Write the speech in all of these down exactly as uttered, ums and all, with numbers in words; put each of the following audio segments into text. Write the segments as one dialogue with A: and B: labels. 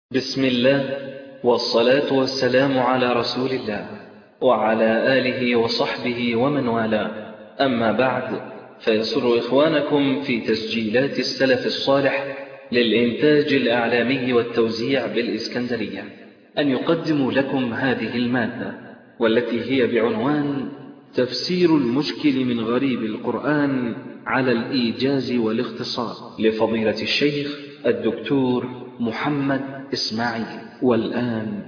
A: بسم الله والصلاة والسلام على رسول الله وعلى آله وصحبه ومن والاه، أما بعد، فيسر إخوانكم في تسجيلات السلف الصالح للإنتاج الإعلامي والتوزيع بالإسكندرية أن يقدموا لكم هذه المادة، والتي هي بعنوان تفسير المشكل من غريب القرآن على الإيجاز والاختصار لفضيلة الشيخ الدكتور محمد إسماعيل. والآن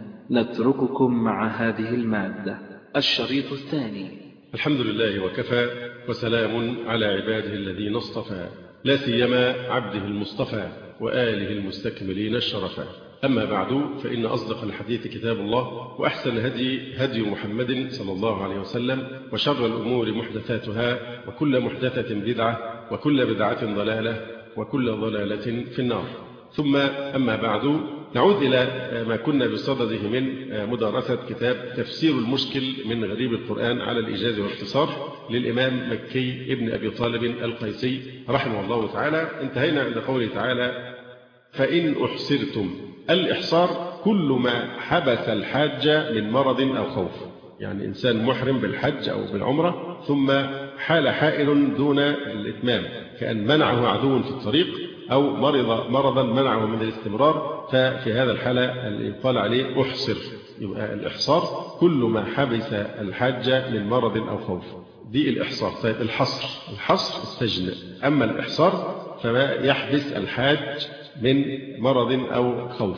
A: نترككم مع هذه المادة. الشريط الثاني.
B: الحمد لله وكفى، وسلام على عباده الذين اصطفى، لا سيما عبده المصطفى وآله المستكملين الشرفا. أما بعد، فإن أصدق الحديث كتاب الله، وأحسن الهدي هدي محمد صلى الله عليه وسلم، وشر الأمور محدثاتها، وكل محدثة بدعة، وكل بدعة ضلالة، وكل ضلالة في النار. ثم أما بعد، نعود إلى ما كنا بصدده من مدارسة كتاب تفسير المشكل من غريب القرآن على الإيجاز والاختصار للإمام مكي ابن أبي طالب القيسي رحمه الله تعالى. انتهينا عند قوله تعالى: فإن أحصرتم. الإحصار كل ما حبس الحاج من مرض أو خوف، يعني إنسان محرم بالحج أو بالعمرة ثم حال حائل دون الإتمام، كأن منعه عدو في الطريق أو مرض مرضا منعه من الاستمرار، ففي هذا الحالة اللي يقال عليه أحصر. يبقى الإحصار كل ما حبس الحاج من مرض أو خوف، دي الإحصار. طيب الحصر، الحصر السجن، أما الإحصار فما يحبس الحاج من مرض أو خوف.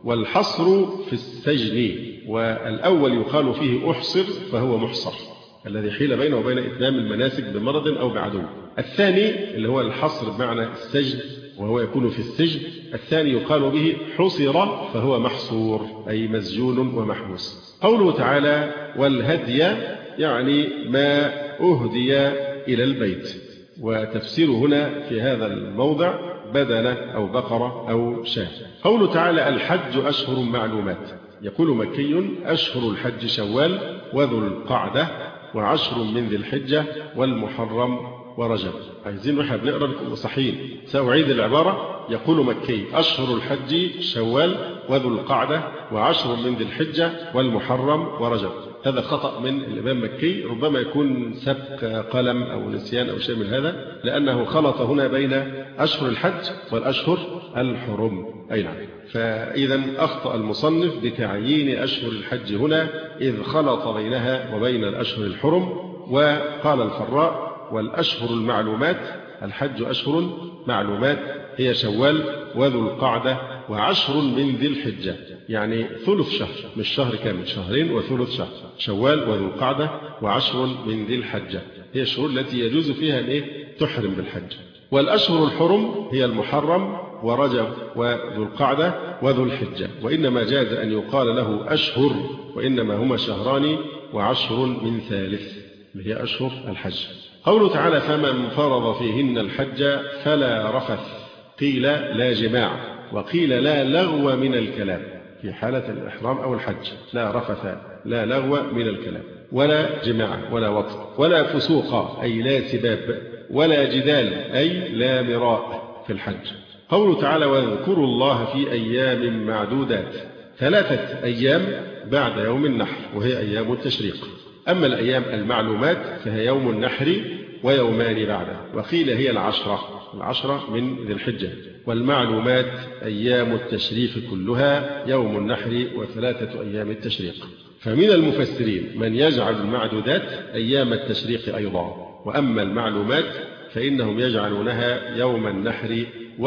B: والحصر في السجن، والأول يقال فيه أحصر فهو محصر، الذي حيل بينه وبين إتمام المناسك بمرض أو بعدو. الثاني اللي هو الحصر بمعنى السجن، وهو يكون في السجن. الثاني يقال به حصر فهو محصور، أي مسجون ومحبوس. قوله تعالى: والهدي، يعني ما أهدي إلى البيت. وتفسير هنا في هذا الموضع بدنة أو بقرة أو شاة. قوله تعالى: الحج أشهر معلومات. يقول مكي: أشهر الحج شوال وذو القعدة وعشر من ذي الحجة والمحرم ورجب. عايزين واحنا بنقرا نكون صحيحين. سأعيد العبارة. يقول مكي: أشهر الحج شوال وذو القعدة وعشر من ذي الحجة والمحرم ورجب. هذا خطأ من الإمام مكي، ربما يكون سبق قلم أو نسيان أو شيء من هذا، لأنه خلط هنا بين أشهر الحج والأشهر الحرم. أي نعم. فإذا أخطأ المصنف بتعيين أشهر الحج هنا، إذ خلط بينها وبين الأشهر الحرم. وقال الفراء: والأشهر المعلومات، الحج أشهر معلومات هي شوال وذو القعدة وعشر من ذي الحجة، يعني ثلث شهر، مش شهر كامل، شهرين وثلث شهر. شوال وذو القعدة وعشر من ذي الحجة هي الشهور التي يجوز فيها أن تحرم بالحج. والأشهر الحرم هي المحرم ورجب وذو القعدة وذو الحجة، وإنما جاز أن يقال له أشهر، وإنما هما شهران وعشر من ثالث، اللي هي أشهر الحج. قوله تعالى: فمن فرض فيهن الحج فلا رفث. قيل لا جماع، وقيل لا لغو من الكلام في حالة الإحرام أو الحج. لا رفث، لا لغو من الكلام، ولا جماع، ولا وطء، ولا فسوق، أي لا سباب، ولا جدال، أي لا مراء في الحج. قوله تعالى: واذكروا الله في أيام معدودات. ثلاثة أيام بعد يوم النحر، وهي أيام التشريق. أما الأيام المعلومات فهي يوم النحر ويومان بعده، وقيل هي العشرة، العشرة من ذي الحجة. والمعلومات أيام التشريق كلها، يوم النحر وثلاثة أيام التشريق. فمن المفسرين من يجعل المعدودات أيام التشريق أيضا، وأما المعلومات فإنهم يجعلونها يوم النحر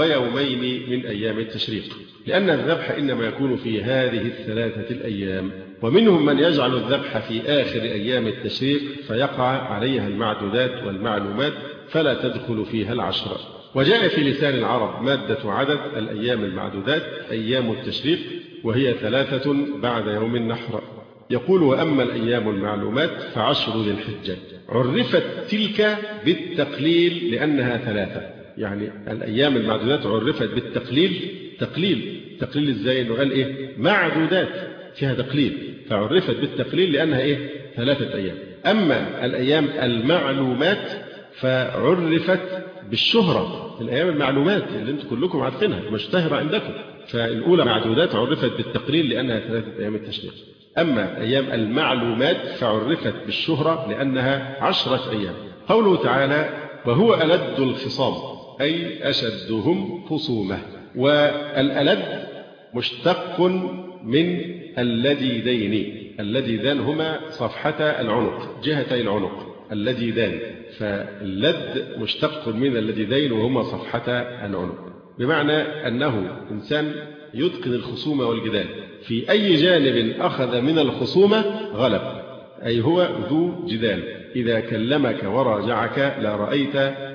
B: ويومين من أيام التشريق، لأن الذبح إنما يكون في هذه الثلاثة الأيام. ومنهم من يجعل الذبح في آخر أيام التشريق، فيقع عليها المعدودات والمعلومات، فلا تدخل فيها العشر. وجاء في لسان العرب مادة عدد الأيام المعدودات أيام التشريق، وهي ثلاثة بعد يوم النحر. يقول: وأما الأيام المعلومات فعشر ذي الحجة. عرفت تلك بالتقليل لأنها ثلاثة، يعني الأيام المعدودات عرفت بالتقليل. تقليل تقليل إزاي؟ إنه قال إيه؟ معدودات، فيها تقليل، فعرفت بالتقليل لأنها إيه؟ ثلاثة أيام. أما الأيام المعلومات فعرفت بالشهرة، الأيام المعلومات اللي أنتم كلكم عارفينها مشتهرة عندكم، فالأولى معدودات عرفت بالتقليل لأنها ثلاثة أيام التشريق. أما أيام المعلومات فعرفت بالشهرة لأنها عشرة أيام. قوله تعالى وهو ألد الخصام أي أشدهم خصومة. والألد مشتق من اللديدين، اللديدان هما صفحة العنق جهتي العنق اللديدان، فاللد مشتق من اللديدين وهما صفحة العنق، بمعنى أنه إنسان يتقن الخصومة والجدال، في أي جانب أخذ من الخصومة غلب، أي هو ذو جدال. إذا كلمك وراجعك لرأيت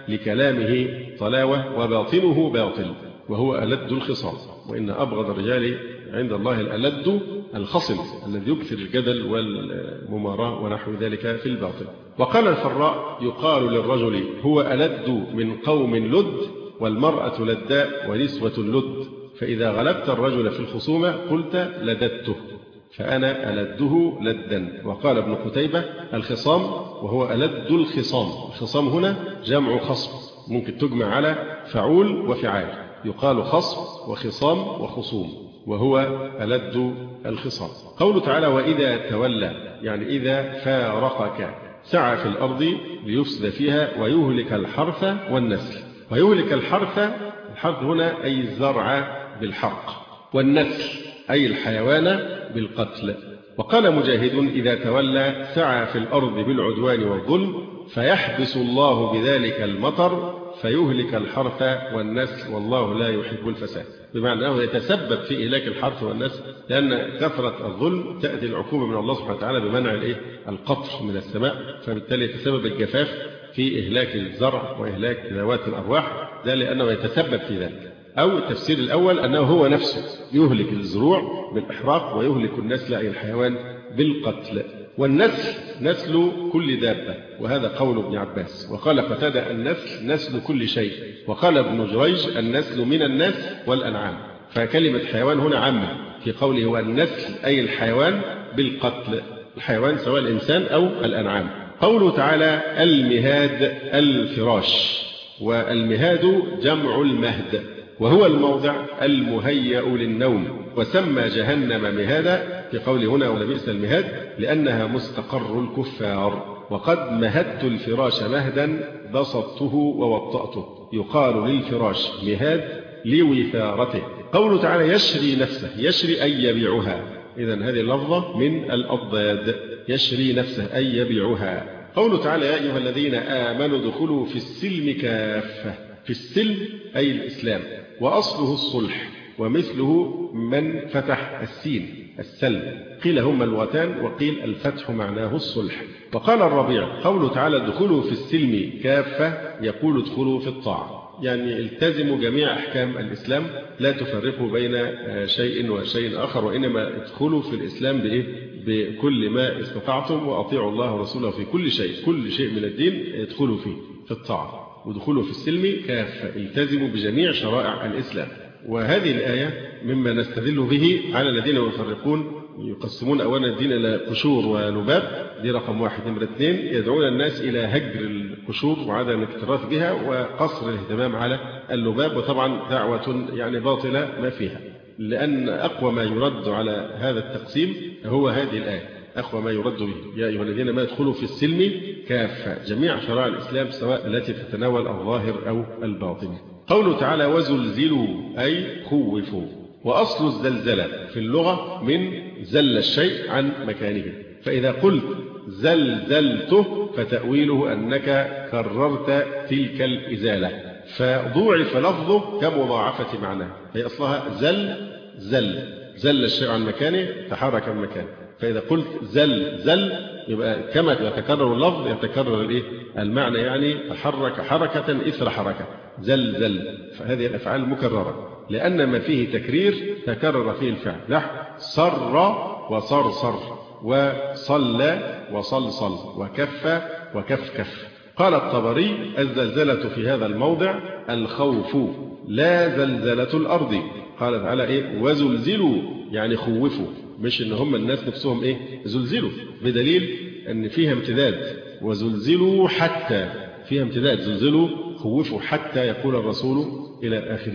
B: لكلامه طلاوة وباطنه باطل، وهو ألد الخصام. وإن أبغض الرجال عند الله الألد الخصم الذي يكثر الجدل والمماراة ونحو ذلك في الباطل. وقال الفراء يقال للرجل هو ألد من قوم لد، والمرأة لداء ونسوة لد، فإذا غلبت الرجل في الخصومة قلت لددته، فأنا ألده لدا. وقال ابن قتيبة الخصام وهو ألد الخصام. الخصام هنا جمع خصم، ممكن تجمع على فعول وفعال، يقال خصم وخصام وخصوم، وهو ألد الخصام. قوله تعالى وإذا تولى يعني إذا فارقك سعى في الأرض ليفسد فيها ويهلك الحرث والنسل. ويهلك الحرث، الحرث هنا أي الزرع بالحرق، والنسل أي الحيوان بالقتل. وقال مجاهد إذا تولى سعى في الأرض بالعدوان والظلم فيحبس الله بذلك المطر فيهلك الحرث والنسل والله لا يحب الفساد، بمعنى أنه يتسبب في إهلاك الحرث والنسل، لأن كثرة الظلم تأتي العقوبة من الله سبحانه وتعالى بمنع القطر من السماء، فبالتالي يتسبب الجفاف في إهلاك الزرع وإهلاك ذوات الأرواح، ده لأنه يتسبب في ذلك. أو التفسير الأول أنه هو نفسه يهلك الزروع بالإحراق ويهلك النسل أي الحيوان بالقتل. والنسل نسل كل دابة، وهذا قول ابن عباس. وقال قتادة النسل نسل كل شيء. وقال ابن جريج النسل من الناس والأنعام، فكلمة حيوان هنا عامة في قوله والنسل أي الحيوان بالقتل، الحيوان سواء الإنسان أو الأنعام. قوله تعالى المهاد الفراش، والمهاد جمع المهد وهو الموضع المهيأ للنوم، وسمى جهنم مهادا في قوله هنا ولبئس المهاد لأنها مستقر الكفار. وقد مهدت الفراش مهدا بسطته ووطأته، يقال للفراش مهاد لوثارته. قوله تعالى يشري نفسه، يشري أي يبيعها، إذن هذه اللفظة من الأضداد، يشري نفسه أي يبيعها. قوله تعالى يا أيها الذين آمنوا ادخلوا في السلم كافة، في السلم أي الإسلام، وأصله الصلح، ومثله من فتح السين السلم، قيل هما اللغتان وقيل الفتح معناه الصلح. وقال الربيع قوله تعالى ادخلوا في السلم كافة يقول ادخلوا في الطاعة، يعني التزموا جميع أحكام الإسلام، لا تفرقوا بين شيء وشيء آخر، وإنما ادخلوا في الإسلام بإيه؟ بكل ما استطعتم، وأطيعوا الله ورسوله في كل شيء، كل شيء من الدين ادخلوا فيه في الطاعة، ودخلوا في السلم كافة، التزموا بجميع شرائع الإسلام. وهذه الآية مما نستدل به على الذين يفرقون يقسمون أولا الدين إلى قشور ولباب، دي رقم واحد. نمرة اثنين يدعون الناس إلى هجر القشور وعدم الاكتراث بها وقصر الاهتمام على اللباب، وطبعا دعوة يعني باطلة ما فيها، لأن أقوى ما يرد على هذا التقسيم هو هذه الآية، أقوى ما يرد به يا أيها الذين ما يدخلوا في السلم كافة، جميع شرائع الإسلام سواء التي تتناول الظاهر أو الباطن. قوله تعالى وزلزلوا أي خوفوا، وأصل الزلزلة في اللغة من زل الشيء عن مكانه، فإذا قلت زلزلته فتأويله أنك كررت تلك الإزالة، فضوعف لفظه كمضاعفة معناه، هي أصلها زل زل زل الشيء عن مكانه تحرك من مكانه، فإذا قلت زل زل يبقى كما يتكرر اللفظ يتكرر الإيه؟ المعنى، يعني تحرك حركة إثر حركة، زل زل، فهذه الأفعال مكررة لأن ما فيه تكرير تكرر فيه الفعل، نحو صر وصرصر، وصلى وصلصل، وكف وكفكف. قال الطبري الزلزلة في هذا الموضع الخوف لا زلزلة الأرض. قال تعالى إيه وزلزلوا يعني خوفوا، مش إن هم الناس نفسهم إيه زلزلوا، بدليل أن فيها امتداد، وزلزلوا حتى فيها امتداد، زلزلوا خوفوا حتى يقول الرسول إلى آخره.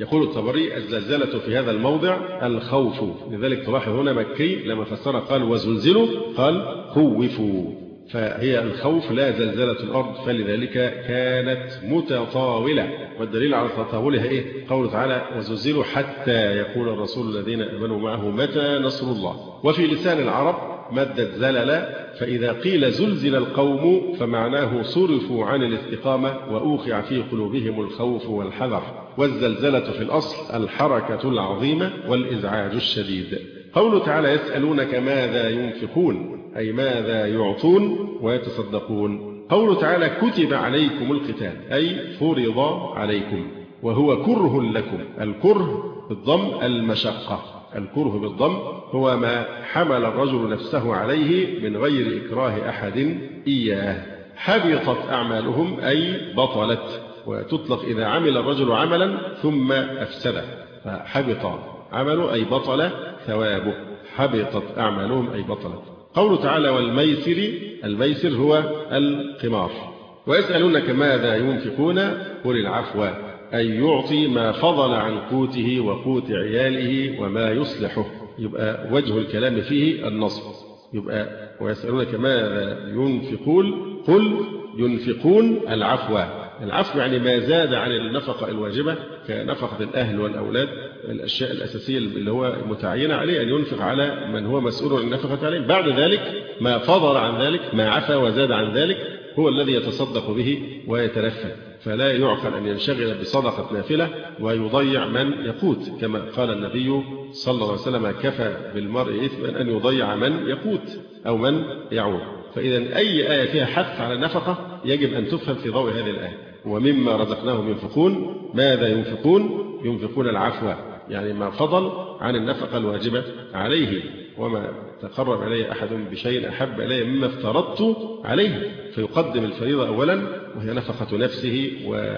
B: يقول الطبري الزلزلة في هذا الموضع الخوف، لذلك تلاحظ هنا مكي لما فسر قال وزلزلوا قال خوفوا، فهي الخوف لا زلزلة الأرض، فلذلك كانت متطاولة. والدليل على تطاولها إيه؟ قوله تعالى وزلزلوا حتى يقول الرسول الذين آمنوا معه متى نصر الله. وفي لسان العرب مادة زلل، فإذا قيل زلزل القوم فمعناه صرفوا عن الاستقامة وأوقع في قلوبهم الخوف والحذر. والزلزلة في الأصل الحركة العظيمة والإزعاج الشديد. قوله تعالى يسألونك ماذا ينفقون أي ماذا يعطون ويتصدقون. قوله تعالى كتب عليكم القتال أي فرض عليكم وهو كره لكم. الكره بالضم المشقة، الكره بالضم هو ما حمل الرجل نفسه عليه من غير إكراه أحد إياه. حبطت أعمالهم أي بطلت، وتطلق إذا عمل الرجل عملا ثم أفسده، فحبط عمله أي بطل ثوابه، حبطت أعمالهم أي بطلت. قوله تعالى والميسر، الميسر هو القمار. ويسألونك ماذا ينفقون قل العفو أي يعطي ما فضل عن قوته وقوت عياله وما يصلحه، يبقى وجه الكلام فيه النصب، يبقى ويسألونك ماذا ينفقون قل ينفقون العفو. العفو يعني ما زاد عن النفقة الواجبة كنفقة الأهل والأولاد، الأشياء الأساسية اللي هو متعين عليه أن ينفق على من هو مسؤول عن النفقة عليه. بعد ذلك ما فضل عن ذلك، ما عفى وزاد عن ذلك، هو الذي يتصدق به ويتنفل. فلا يعقل أن ينشغل بصدقة نافلة ويضيع من يقوت، كما قال النبي صلى الله عليه وسلم كفى بالمرء إثما أن يضيع من يقوت أو من يعود. فإذا أي آية فيها حث على النفقة يجب أن تفهم في ضوء هذه الآية. ومما رزقناهم ينفقون ماذا ينفقون ينفقون العفو يعني ما فضل عن النفقة الواجبة عليه، وما تقرب إلي أحد بشيء أحب إلي مما افترضت عليه، فيقدم الفريضة أولا وهي نفقة نفسه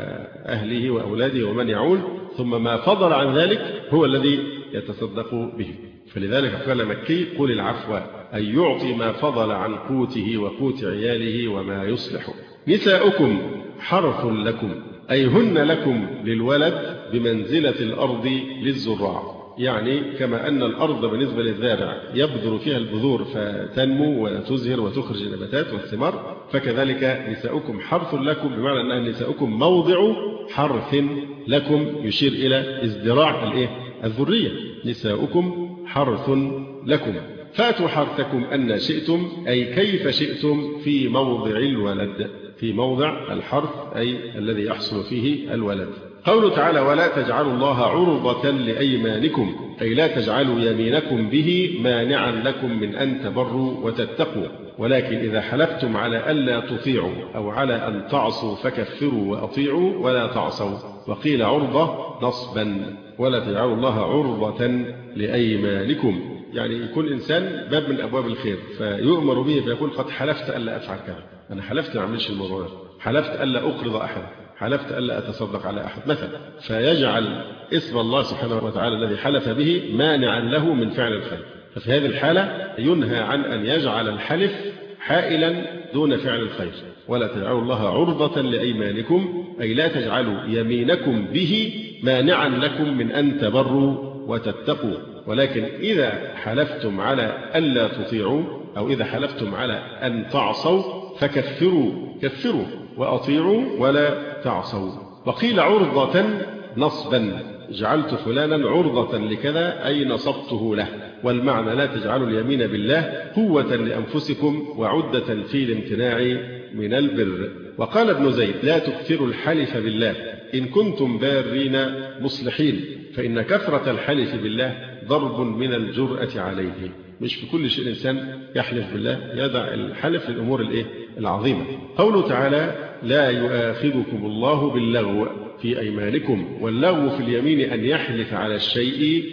B: وأهله وأولاده ومن يعول، ثم ما فضل عن ذلك هو الذي يتصدق به. فلذلك قال مكي قل العفو أي يعطي ما فضل عن قوته وقوت عياله وما يصلحه. نساؤكم حرث لكم أي هن لكم للولد بمنزلة الأرض للزراع، يعني كما أن الأرض بالنسبة للزارع يبذر فيها البذور فتنمو وتزهر وتخرج النباتات والثمار، فكذلك نساؤكم حرث لكم، بمعنى أن نساؤكم موضع حرث لكم يشير إلى ازدراع الإيه؟ الذرية. نساؤكم حرث لكم فأتوا حرثكم أن شئتم أي كيف شئتم في موضع الولد، في موضع الحرث أي الذي يحصل فيه الولد. قوله تعالى ولا تجعلوا الله عرضة لأيمانكم أي لا تجعلوا يمينكم به مانعا لكم من أن تبروا وتتقوا، ولكن إذا حلفتم على ألا تطيعوا أو على أن تعصوا فكفروا وأطيعوا ولا تعصوا. وقيل عرضة نصبا ولا تجعلوا الله عرضة لأيمانكم، يعني يكون إنسان باب من أبواب الخير فيؤمر به فيقول قد حلفت ألا أفعل كذا، أنا حلفت ما أعملش الموضوع ده، حلفت ألا أقرض أحد، حلفت ألا أتصدق على أحد مثلا، فيجعل اسم الله سبحانه وتعالى الذي حلف به مانعا له من فعل الخير. ففي هذه الحالة ينهى عن أن يجعل الحلف حائلا دون فعل الخير. ولا تجعلوا الله عرضة لأيمانكم أي لا تجعلوا يمينكم به مانعا لكم من أن تبروا وتتقوا، ولكن إذا حلفتم على ألا تطيعوا أو إذا حلفتم على أن تعصوا فكفروا كفروا وأطيعوا ولا تعصوا. وقيل عرضة نصبا جعلت فلانا عرضة لكذا أي نصبته له، والمعنى لا تجعلوا اليمين بالله قوة لأنفسكم وعدة في الامتناع من البر. وقال ابن زيد لا تكثروا الحلف بالله إن كنتم بارين مصلحين، فإن كثرة الحلف بالله ضرب من الجرأة عليه. مش في كل شيء الإنسان يحلف بالله، يدع الحلف للأمور الإيه؟ العظيمة. قوله تعالى لا يؤاخذكم الله باللغو في أيمانكم، واللغو في اليمين أن يحلف على الشيء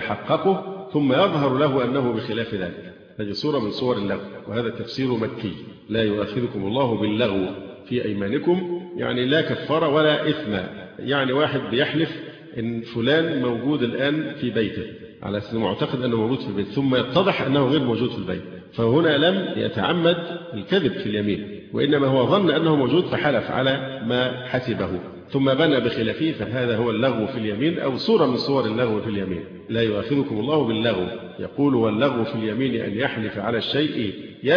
B: يتحققه ثم يظهر له أنه بخلاف ذلك، هذه صورة من صور اللغو، وهذا تفسير مكي. لا يؤاخذكم الله باللغو في أيمانكم يعني لا كفارة ولا إثم، يعني واحد بيحلف إن فلان موجود الآن في بيته على أساس معتقد أنه موجود في البيت، ثم يتضح أنه غير موجود في البيت، فهنا لم يتعمد الكذب في اليمين، وإنما هو ظن أنه موجود فحلف على ما حسبه. ثم بنى بخلافه فهذا هو اللغو في اليمين أو صورة من صور اللغو في اليمين. لا يؤاخذكم الله باللغو، يقول واللغو في اليمين أن يحلف على الشيء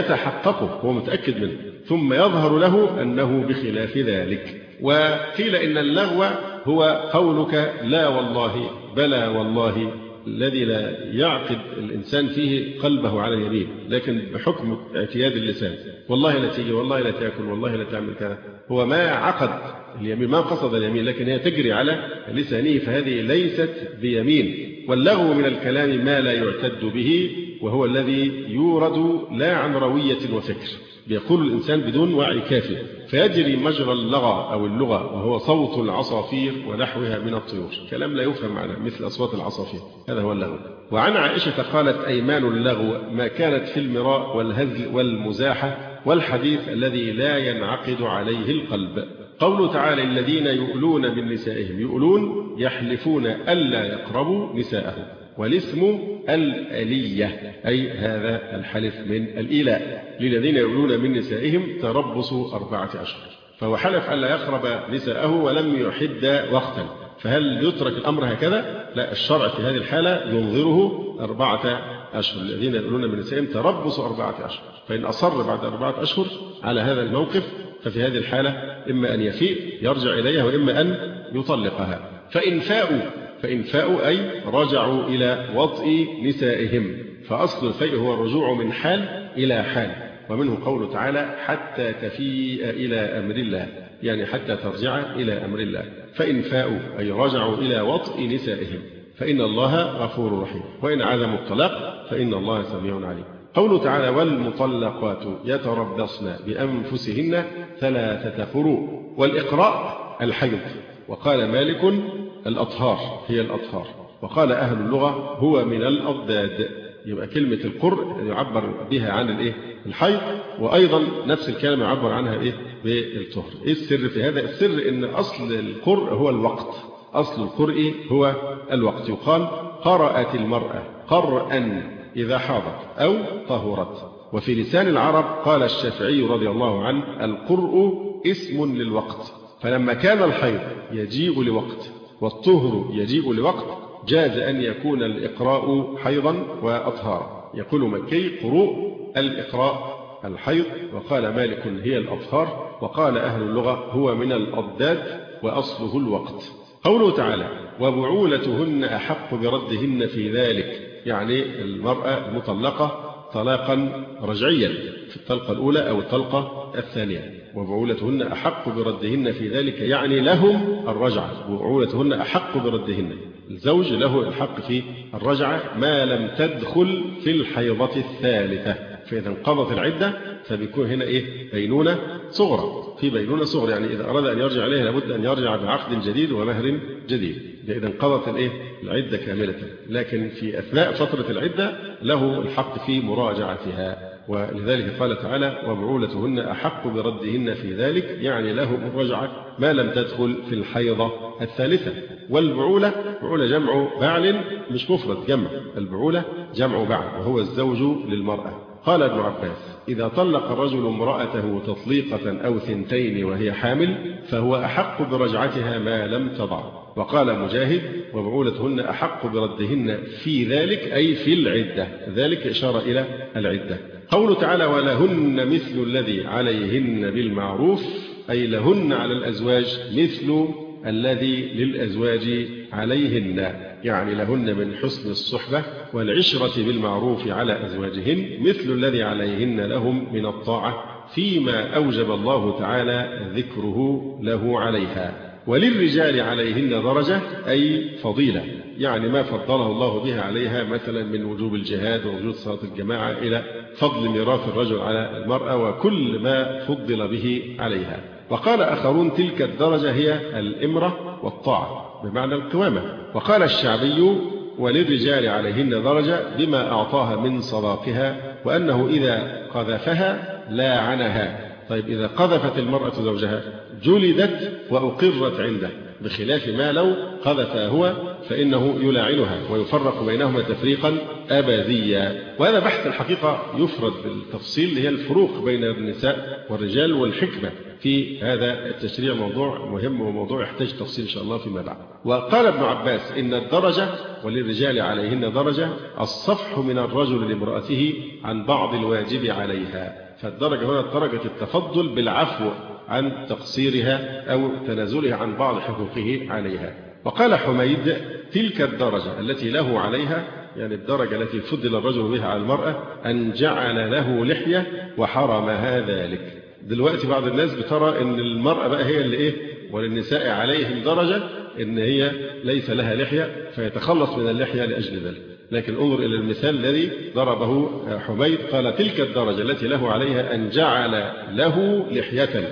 B: يتحققه هو متأكد منه ثم يظهر له أنه بخلاف ذلك. وقيل إن اللغو هو قولك لا والله بلى والله الذي لا يعقد الإنسان فيه قلبه على اليمين، لكن بحكم اعتياد اللسان والله لا تيجي والله لا تأكل والله لا تعمل كذا، هو ما عقد اليمين ما قصد اليمين لكن هي تجري على لسانه، فهذه ليست بيمين. واللغو من الكلام ما لا يعتد به وهو الذي يورد لا عن روية وفكر، بيقول الإنسان بدون وعي كافي فيجري مجرى اللغة أو اللغة وهو صوت العصافير ونحوها من الطيور، كلام لا يفهم معناه مثل أصوات العصافير، هذا هو اللغو. وعن عائشة قالت أيمان اللغو ما كانت في المراء والهزل والمزاحة والحديث الذي لا ينعقد عليه القلب. قوله تعالى الذين يؤلون من نسائهم، يؤلون يحلفون ألا يقربوا نساءهم، والاسم الألية أي هذا الحلف من الإيلاء. للذين يؤلون من نسائهم تربص أربعة أشهر، فهو حلف ألا يقرب نساءه ولم يحد وقتا، فهل يترك الأمر هكذا؟ لا، الشرع في هذه الحالة ينظره أربعة أشهر. الذين يؤلون من نسائهم تربص أربعة أشهر، فإن أصر بعد أربعة أشهر على هذا الموقف ففي هذه الحالة إما أن يفيء يرجع إليها وإما أن يطلقها. فإن فاءوا فإن فاءوا أي رجعوا إلى وطئ نسائهم، فأصل الفيء هو الرجوع من حال إلى حال، ومنه قوله تعالى حتى تفيء إلى أمر الله، يعني حتى ترجع إلى أمر الله. فإن فاءوا أي رجعوا إلى وطئ نسائهم فإن الله غفور رحيم، وإن عزموا الطلاق فإن الله سميع عليم. قوله تعالى والمطلقات يتربصن بأنفسهن ثلاثة قروء، والإقراء الحيض، وقال مالك الأطهار هي الأطهار، وقال أهل اللغة هو من الأضداد. يبقى كلمة القرء يعبر بها عن الإيه؟ الحيض، وأيضا نفس الكلمة يعبر عنها إيه؟ بالطهر. إيه السر في هذا؟ السر إن أصل القرء هو الوقت، أصل القرء هو الوقت. يقال قرأت المرأة قرءا إذا حاضت أو طهرت. وفي لسان العرب قال الشافعي رضي الله عنه القرء اسم للوقت، فلما كان الحيض يجيء لوقت والطهر يجيء لوقت جاز أن يكون الإقراء حيضا وأطهارا. يقول مكي قروء الإقراء الحيض، وقال مالك هي الأطهار، وقال أهل اللغة هو من الأضداد وأصله الوقت. قوله تعالى وبعولتهن أحق بردهن في ذلك، يعني المرأة المطلقة طلاقا رجعيا في الطلقة الأولى أو الطلقة الثانية. وبعولتهن أحق بردهن في ذلك يعني لهم الرجعة، وبعولتهن أحق بردهن، الزوج له الحق في الرجعة ما لم تدخل في الحيضة الثالثة، فإذا انقضت العدة فبيكون هنا إيه؟ بينونة صغرى، في بينونة صغرى، يعني إذا أراد أن يرجع إليها لابد أن يرجع بعقد جديد ومهر جديد، إذا انقضت الإيه؟ العدة كاملة. لكن في أثناء فترة العدة له الحق في مراجعتها، ولذلك قال تعالى وبعولتهن أحق بردهن في ذلك، يعني له الرجعة ما لم تدخل في الحيضة الثالثة. والبعولة بعولة جمع بعل مش مفرد، جمع البعولة جمع بعل وهو الزوج للمرأة. قال ابن عباس إذا طلق الرجل امرأته تطليقة أو ثنتين وهي حامل فهو أحق برجعتها ما لم تضع. وقال مجاهد وبعولتهن أحق بردهن في ذلك أي في العدة، ذلك إشارة إلى العدة. قوله تعالى ولهن مثل الذي عليهن بالمعروف أي لهن على الأزواج مثل الذي للأزواج عليهن، يعني لهن من حسن الصحبة والعشرة بالمعروف على أزواجهن مثل الذي عليهن لهم من الطاعة فيما أوجب الله تعالى ذكره له عليها. وللرجال عليهن درجة أي فضيلة، يعني ما فضله الله بها عليها مثلا من وجوب الجهاد ووجود صلاة الجماعة إلى فضل ميراث الرجل على المرأة وكل ما فضل به عليها. وقال آخرون تلك الدرجة هي الإمرة والطاعة بمعنى القوامة. وقال الشعبي وللرجال عليهن درجة بما أعطاها من صداقها وأنه إذا قذفها لاعنها. طيب إذا قذفت المرأة زوجها جلدت وأقرت عنده، بخلاف ما لو قذفها هو فإنه يلاعنها ويفرق بينهما تفريقا أبديا. وهذا بحث الحقيقة يفرد بالتفصيل، اللي هي الفروق بين النساء والرجال والحكمة في هذا التشريع، موضوع مهم وموضوع يحتاج تفصيل إن شاء الله فيما بعد. وقال ابن عباس إن الدرجة وللرجال عليهن درجة الصفح من الرجل لامرأته عن بعض الواجب عليها. فالدرجة هنا درجة التفضل بالعفو عن تقصيرها أو تنازلها عن بعض حقوقه عليها. وقال حميد تلك الدرجة التي له عليها، يعني الدرجة التي فضل الرجل بها على المرأة، أن جعل له لحية وحرمها ذلك. دلوقتي بعض الناس بترى أن المرأة بقى هي اللي إيه، وللنساء عليهم درجة أن هي ليس لها لحية فيتخلص من اللحية لأجل ذلك. لكن انظر إلى المثال الذي ضربه حميد، قال تلك الدرجة التي له عليها أن جعل له لحية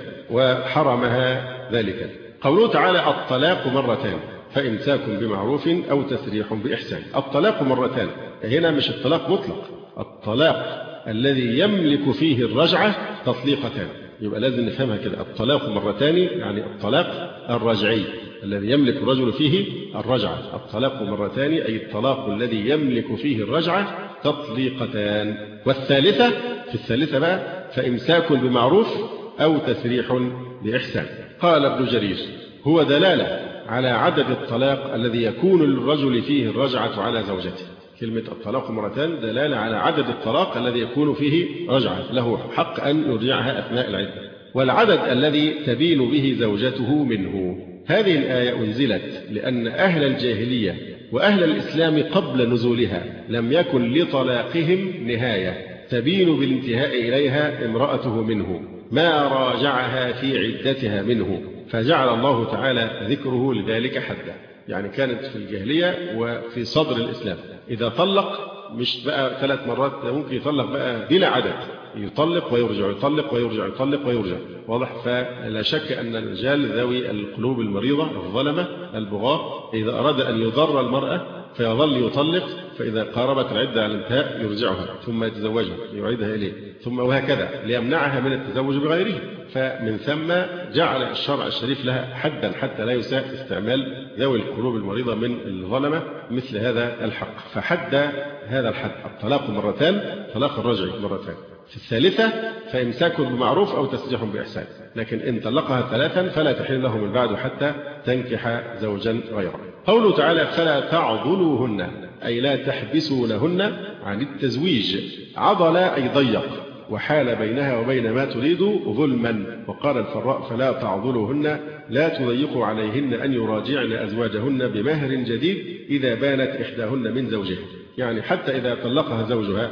B: وحرمها ذلك. قوله تعالى الطلاق مرتان فإمساك بمعروف أو تسريح بإحسان. الطلاق مرتان هنا مش الطلاق مطلق، الطلاق الذي يملك فيه الرجعة تطليقتان. يبقى لازم نفهمها كده، الطلاق مرتان يعني الطلاق الرجعي الذي يملك الرجل فيه الرجعة. الطلاق مرتان أي الطلاق الذي يملك فيه الرجعة تطليقتان. والثالثة في الثالثة بقى فإمساك بمعروف أو تسريح بإحسان. قال ابن جرير هو دلالة على عدد الطلاق الذي يكون للرجل فيه الرجعة على زوجته. كلمة الطلاق مرتان دلالة على عدد الطلاق الذي يكون فيه رجعة، له حق أن يرجعها أثناء العدة، والعدد الذي تبين به زوجته منه. هذه الآية أنزلت لأن أهل الجاهلية وأهل الإسلام قبل نزولها لم يكن لطلاقهم نهاية تبين بالانتهاء إليها امرأته منه ما راجعها في عدتها منه، فجعل الله تعالى ذكره لذلك حدا. يعني كانت في الجاهلية وفي صدر الإسلام إذا طلق مش بقى ثلاث مرات، ممكن يطلق بقى بلا عدد، يطلق ويرجع يطلق ويرجع يطلق ويرجع. واضح؟ فلا شك أن الرجال ذوي القلوب المريضة الظلمة البغاة إذا أراد أن يضر المرأة فيظل يطلق، فإذا قاربت العدة على الانتهاء يرجعها ثم يتزوجها يعيدها إليه ثم وهكذا ليمنعها من التزوج بغيره. فمن ثم جعل الشرع الشريف لها حدا حتى لا يساء استعمال ذوي القلوب المريضة من الظلمة مثل هذا الحق، فحد هذا الحد الطلاق مرتان، طلاق الرجع مرتان. في الثالثة فإمساك بمعروف أو تسريح بإحسان، لكن إن طلقها ثلاثا فلا تحل له من بعد حتى تنكح زوجا غيره. قوله تعالى فلا تعضلوهن أي لا تحبسونهن عن التزويج. عضل أي ضيق، وحال بينها وبين ما تريد ظلما. وقال الفراء فلا تعضلوهن لا تضيقوا عليهن أن يراجعن أزواجهن بمهر جديد إذا بانت إحداهن من زوجها. يعني حتى إذا طلقها زوجها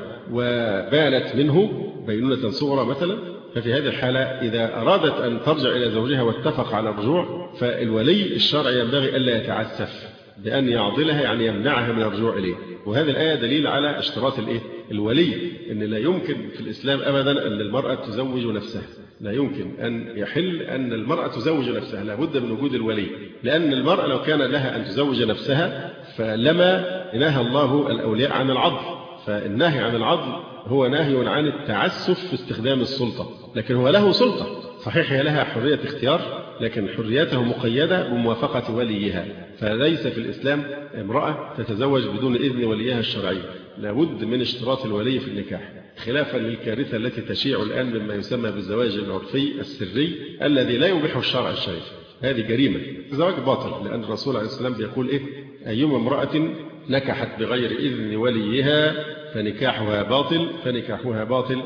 B: وبانت منه بينونة صغرى مثلا، ففي هذه الحالة إذا أرادت أن ترجع إلى زوجها واتفق على الرجوع فالولي الشرعي ينبغي ألا يتعسف بأن يعضلها، يعني يمنعها من الرجوع إليه. وهذه الآية دليل على اشتراط الإيه؟ الولي، أن لا يمكن في الإسلام أبدا أن المرأة تزوج نفسها، لا يمكن أن يحل أن المرأة تزوج نفسها، لا بد من وجود الولي. لأن المرأة لو كان لها أن تزوج نفسها فلما نهى الله الأولياء عن العضل، فالنهي عن العضل هو نهي عن التعسف في استخدام السلطة، لكن هو له سلطة صحيح، هي لها حرية اختيار لكن حريته مقيدة بموافقة وليها. فليس في الإسلام امرأة تتزوج بدون إذن وليها الشرعي، لابد من اشتراط الولي في النكاح، خلافا للكارثة التي تشيع الآن مما يسمى بالزواج العرفي السري الذي لا يبيحه الشرع الشريف. هذه جريمة، زواج باطل، لأن الرسول عليه السلام بيقول إيه؟ أيما امرأة نكحت بغير إذن وليها فنكاحها باطل فنكاحها باطل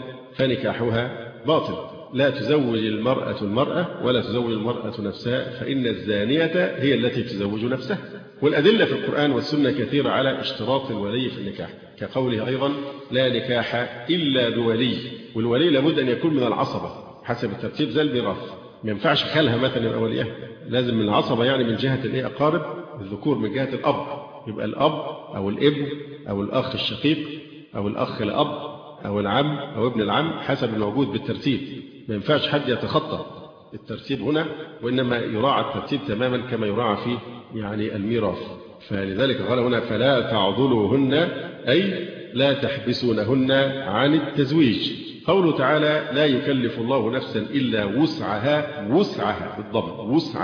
B: فنكاحها باطل. لا تزوج المرأة المرأة ولا تزوج المرأة نفسها، فإن الزانية هي التي تزوج نفسها. والأدلة في القرآن والسنة كثيرة على اشتراط الولي في النكاح، كقوله أيضا لا نكاح إلا بولي، والولي لابد أن يكون من العصبة حسب الترتيب زي الميراث، ما ينفعش خالها مثلا يبقى وليها، لازم من العصبة، يعني من جهة الإيه أقارب الذكور، من جهة الأب يبقى الأب أو الابن أو الأخ الشقيق أو الأخ الأب أو العم أو ابن العم حسب الموجود بالترتيب. ما ينفعش حد يتخطى الترتيب هنا، وإنما يراعى الترتيب تماما كما يراعى في يعني الميراث. فلذلك قال هنا فلا تعضلوهن أي لا تحبسونهن عن التزويج. قوله تعالى لا يكلف الله نفسا إلا وسعها، وسعها بالضبط وسعها،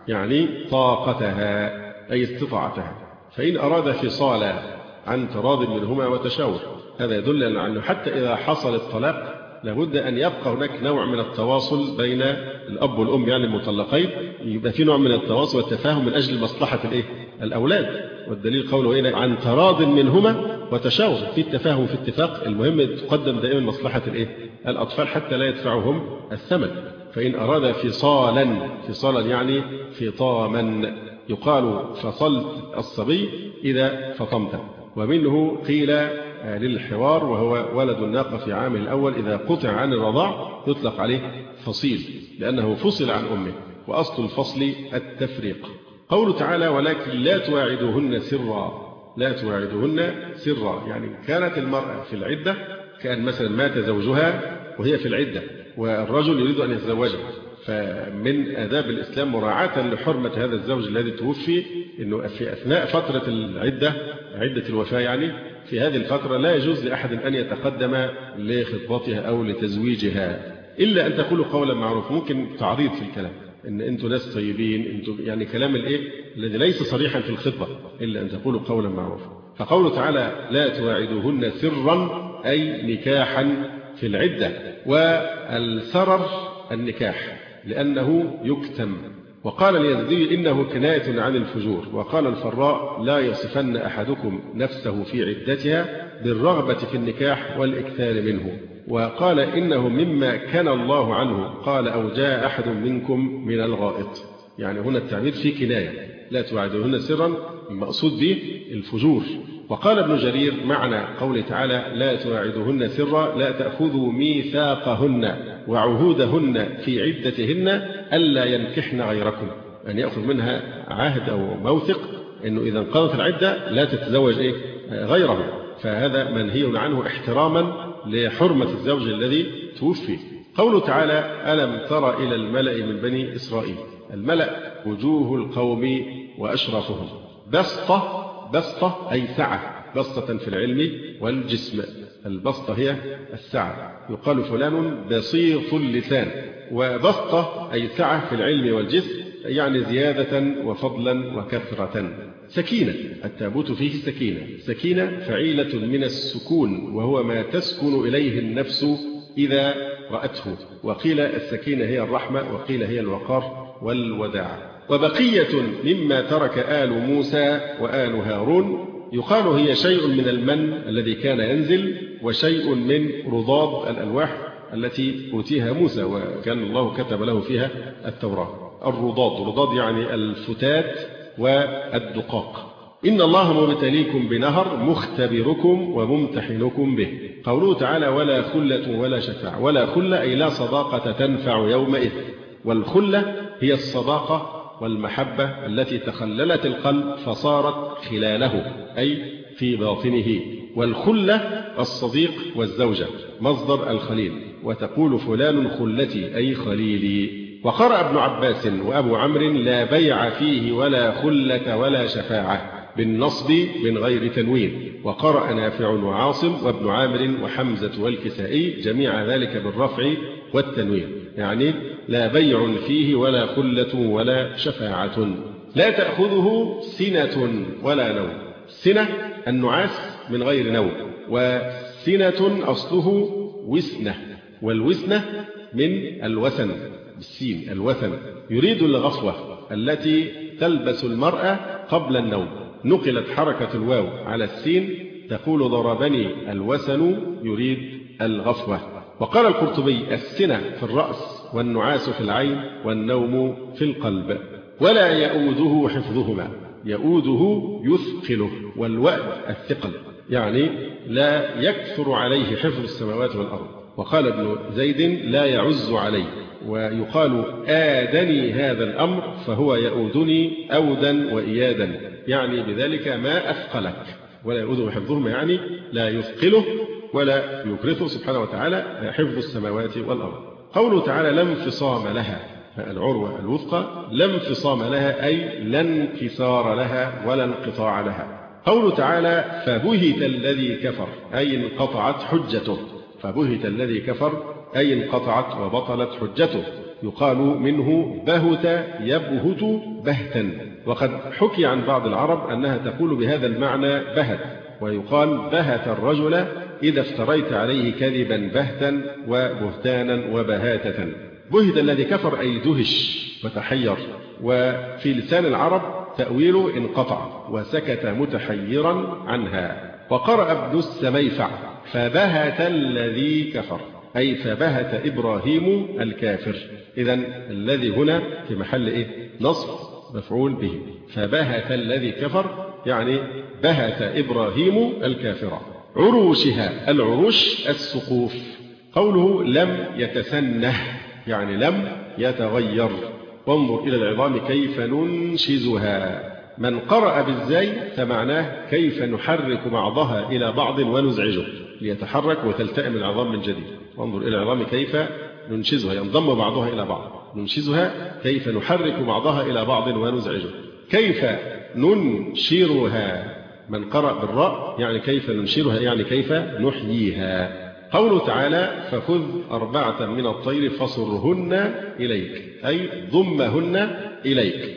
B: يعني طاقتها أي استطاعتها. فإن أراد فصالا عن تراض منهما وتشاور، هذا يدل على أنه حتى إذا حصل الطلاق لابد أن يبقى هناك نوع من التواصل بين الأب والأم يعني المطلقين، يبقى في نوع من التواصل والتفاهم من أجل مصلحة الإيه؟ الأولاد. والدليل قوله هنا عن تراض منهما وتشاور، في التفاهم في اتفاق، المهم تقدم دائما مصلحة الإيه؟ الأطفال حتى لا يدفعهم الثمن. فإن أراد فصالا، فصالا يعني فطاما، يقال فصلت الصبي إذا فطمته. ومنه قيل للحوار وهو ولد الناقة في عامه الأول إذا قطع عن الرضاع يطلق عليه فصيل لأنه فصل عن أمه، وأصل الفصل التفريق. قوله تعالى ولكن لا تواعدوهن سرا، لا تواعدوهن سرا يعني كانت المرأة في العدة، كان مثلا مات زوجها وهي في العدة والرجل يريد أن يتزوجها، فمن آداب الإسلام مراعاة لحرمة هذا الزوج الذي توفي أنه في أثناء فترة العدة، عدة الوفاة يعني، في هذه الفترة لا يجوز لأحد أن يتقدم لخطبتها أو لتزويجها إلا أن تقولوا قولا معروف. ممكن تعريض في الكلام إن أنتم ناس طيبين، أنتم يعني كلام الإيه الذي ليس صريحا في الخطبة، إلا أن تقولوا قولا معروفا. فقوله تعالى لا تواعدوهن سرا أي نكاحا في العدة، والسرر النكاح لأنه يكتم. وقال اليزدي إنه كناية عن الفجور. وقال الفراء لا يصفن أحدكم نفسه في عدتها بالرغبة في النكاح والإكثار منه. وقال إنه مما كان الله عنه، قال أو جاء أحد منكم من الغائط، يعني هنا التعبير في كناية، لا توعدوهن سرا المقصود به الفجور. وقال ابن جرير معنى قوله تعالى لا تواعدوهن سرا لا تأخذوا ميثاقهن وعهودهن في عدتهن ألا ينكحن غيركم، أن يأخذ منها عهد أو موثق أنه إذا انقضت العدة لا تتزوج إيه غيره، فهذا منهي عنه احتراما لحرمة الزوج الذي توفي. قوله تعالى ألم تر إلى الملأ من بني إسرائيل، الملأ وجوه القوم وأشرافهم، بسطة، بسطة أي سعة، بسطة في العلم والجسم، البسطة هي السعة، يقال فلان بسيط اللسان، وبسطة أي سعة في العلم والجسم يعني زيادة وفضلا وكثرة. سكينة، التابوت فيه سكينة، سكينة فعيلة من السكون وهو ما تسكن إليه النفس إذا رأته، وقيل السكينة هي الرحمة وقيل هي الوقار والوداع. وبقية مما ترك آل موسى وآل هارون، يقال هي شيء من المن الذي كان ينزل وشيء من رضاد الألواح التي أوتيها موسى وكان الله كتب له فيها التوراة. الرضاد، رضاد يعني الفتات والدقاق. إن الله مبتليكم بنهر مختبركم وممتحنكم به. قوله تعالى ولا خلة ولا شفاعة، ولا خلة أي لا صداقة تنفع يومئذ، والخلة هي الصداقة والمحبة التي تخللت القلب فصارت خلاله أي في باطنه. والخلة الصديق والزوجة مصدر الخليل، وتقول فلان خلتي أي خليلي. وقرأ ابن عباس وأبو عمرو لا بيع فيه ولا خلة ولا شفاعة بالنصب من غير تنوين. وقرأ نافع وعاصم وابن عامر وحمزة والكسائي جميع ذلك بالرفع والتنوين، يعني لا بيع فيه ولا خلة ولا شفاعة. لا تأخذه سنة ولا نوم، سنة النعاس من غير نوم، وسنة أصله وسنة، والوسنة من الوثن بالسين الوثن، يريد الغفوة التي تلبس المرأة قبل النوم. نقلت حركة الواو على السين تقول ضربني الوثن يريد الغفوة. وقال القرطبي السنة في الرأس والنعاس في العين والنوم في القلب. ولا يؤوده حفظهما، يؤوده يثقله، والوأد الثقل يعني لا يكثر عليه حفظ السماوات والأرض. وقال ابن زيد لا يعز عليه، ويقال آدني هذا الأمر فهو يؤودني أودا وإيادا، يعني بذلك ما أثقلك. ولا يؤوده حفظهما يعني لا يثقله ولا يكرثه سبحانه وتعالى حفظ السماوات والأرض. قوله تعالى لا انفصام لها، العروة الوثقى لا انفصام لها أي لا انكسار لها ولا انقطاع لها. قوله تعالى فبهت الذي كفر أي انقطعت حجته، فبهت الذي كفر أي انقطعت وبطلت حجته. يقال منه بهت يبهت بهتا. وقد حكي عن بعض العرب أنها تقول بهذا المعنى بهت، ويقال بهت الرجل إذا افتريت عليه كذبا بهتا وبهتانا وبهاتة. بهت الذي كفر أي دهش وتحير. وفي لسان العرب تأويله انقطع وسكت متحيرا عنها. وقرأ ابن السميفع فبهت الذي كفر، أي فبهت إبراهيم الكافر. إذن الذي هنا في محل إيه؟ نصب مفعول به. فبهت الذي كفر يعني بهت إبراهيم الكافر. عروشها، العروش السقوف. قوله لم يتسنه يعني لم يتغير. وانظر إلى العظام كيف ننشزها. من قرأ بالزاي فمعناه كيف نحرك بعضها إلى بعض ونزعجه ليتحرك وتلتئم العظام من جديد. وانظر إلى العظام كيف ننشزها، ينضم بعضها إلى بعض. ننشزها كيف نحرك بعضها إلى بعض ونزعجه. كيف ننشرها، من قرأ بالراء يعني كيف ننشرها يعني كيف نحييها. قوله تعالى فخذ أربعة من الطير فصرهن إليك، أي ضمهن إليك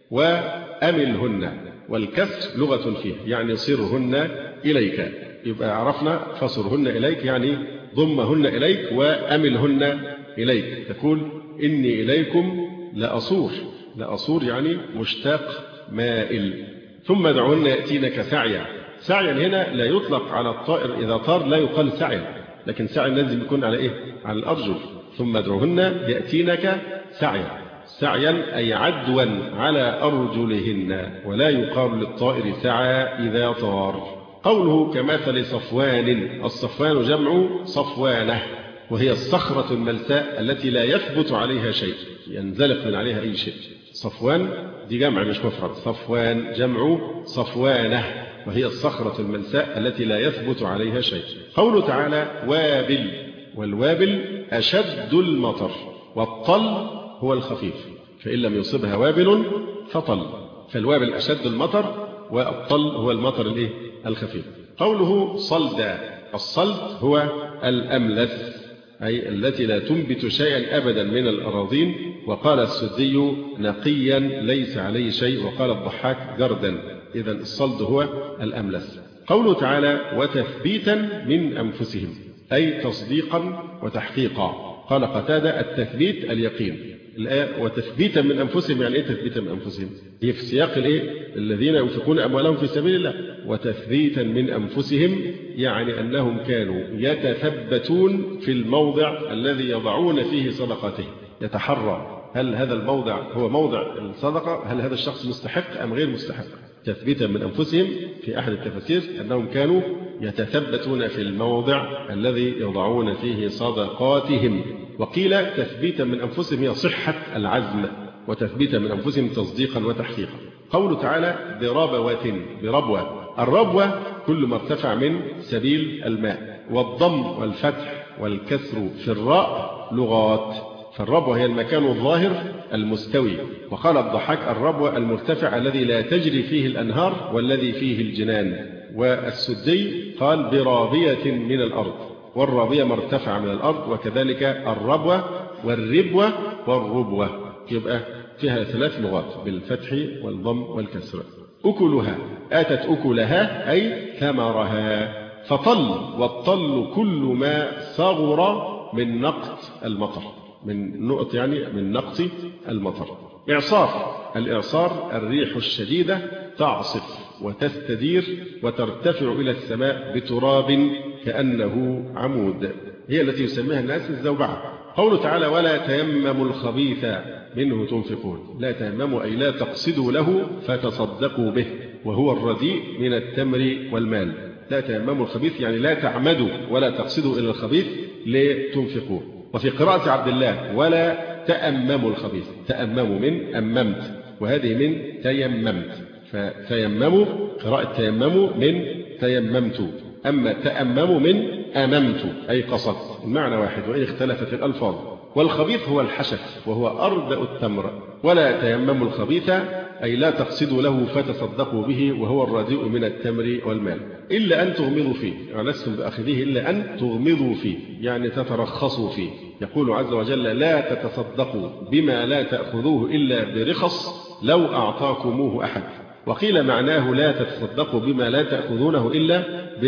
B: وأملهن. والكسر لغة فيه يعني صرهن إليك. يبقى عرفنا فصرهن إليك يعني ضمهن إليك وأملهن إليك. تقول إني إليكم لأصور. لأصور يعني مشتاق مائل. ثم ادعوهن يأتينك سعيا. سعيا هنا لا يطلق على الطائر إذا طار، لا يقال سعيا، لكن سعيا لازم يكون على إيه؟ على الأرجل. ثم ادعوهن يأتينك سعيا. سعيا أي عدوا على أرجلهن، ولا يقال للطائر سعى إذا طار. قوله كمثل صفوان. الصفوان جمع صفوانة، وهي الصخرة الملساء التي لا يثبت عليها شيء، ينزلق من عليها أي شيء. صفوان دي جمع مش مفرد. صفوان جمع صفوانة، وهي الصخرة الملساء التي لا يثبت عليها شيء. قوله تعالى وابل. والوابل أشد المطر، والطل هو الخفيف، فإن لم يصبها وابل فطل. فالوابل أشد المطر، والطل هو المطر الإيه؟ الخفيف. قوله صلدا. الصلد هو الأملس، أي التي لا تنبت شيئا أبدا من الأراضين. وقال السدي نقيا ليس عليه شيء، وقال الضحاك جردا. إذن الصلد هو الأملس. قوله تعالى وتثبيتا من أنفسهم، أي تصديقا وتحقيقا. قال قتادة التثبيت اليقين. الآية وتثبيتا من أنفسهم يعني إيه تثبيتا من أنفسهم؟ هي في سياق الإيه؟ الذين ينفقون أموالهم في سبيل الله. وتثبيتا من أنفسهم يعني أنهم كانوا يتثبتون في الموضع الذي يضعون فيه صدقاتهم، يتحرى هل هذا الموضع هو موضع الصدقة، هل هذا الشخص مستحق أم غير مستحق. تثبيتا من أنفسهم في أحد التفاسير أنهم كانوا يتثبتون في الموضع الذي يضعون فيه صدقاتهم. وقيل تثبيتا من أنفسهم هي صحة العزم، وتثبيتا من أنفسهم تصديقا وتحقيقا. قوله تعالى بربوة. بربوة الربوة كل ما ارتفع من سبيل الماء. والضم والفتح والكسر في الراء لغات. فالربوة هي المكان الظاهر المستوي. وقال الضحاك الربوة المرتفع الذي لا تجري فيه الأنهار والذي فيه الجنان. والسدي قال برابية من الأرض، والرابية مرتفع من الأرض. وكذلك الربوة والربوة والربوة، يبقى فيها ثلاث لغات بالفتح والضم والكسر. أكلها آتت أكلها أي ثمرها. فطل. والطل كل ما صغر من نقط المطر، من نقط يعني من نقط المطر. إعصار. الإعصار الريح الشديدة تعصف وتستدير وترتفع إلى السماء بتراب كأنه عمود، هي التي يسميها الناس الزوبعة. قوله تعالى ولا تيمموا الخبيث منه تنفقون. لا تيمموا أي لا تقصدوا له فتصدقوا به، وهو الرديء من التمر والمال. لا تيمموا الخبيث يعني لا تعمدوا ولا تقصدوا إلى الخبيث لتنفقوا. وفي قراءة عبد الله ولا تأمموا الخبيث. تأمموا من أممت، وهذه من تيممت. فتيمموا قراءة تيمموا من تيممت، أما تأمموا من أممت أي قصدت. المعنى واحد وإن اختلفت الألفاظ. والخبيث هو الحشف وهو أردأ التمر. ولا تيمموا الخبيث أي لا تقصدوا له فتصدقوا به، وهو الرديء من التمر والمال. إلا أن تغمضوا فيه، يعني لستم بأخذيه إلا أن تغمضوا فيه يعني تترخصوا فيه. يقول عز وجل لا تتصدقوا بما لا تأخذوه إلا برخص لو أعطاكموه أحد. وقيل معناه لا تتصدقوا بما لا تأخذونه إلا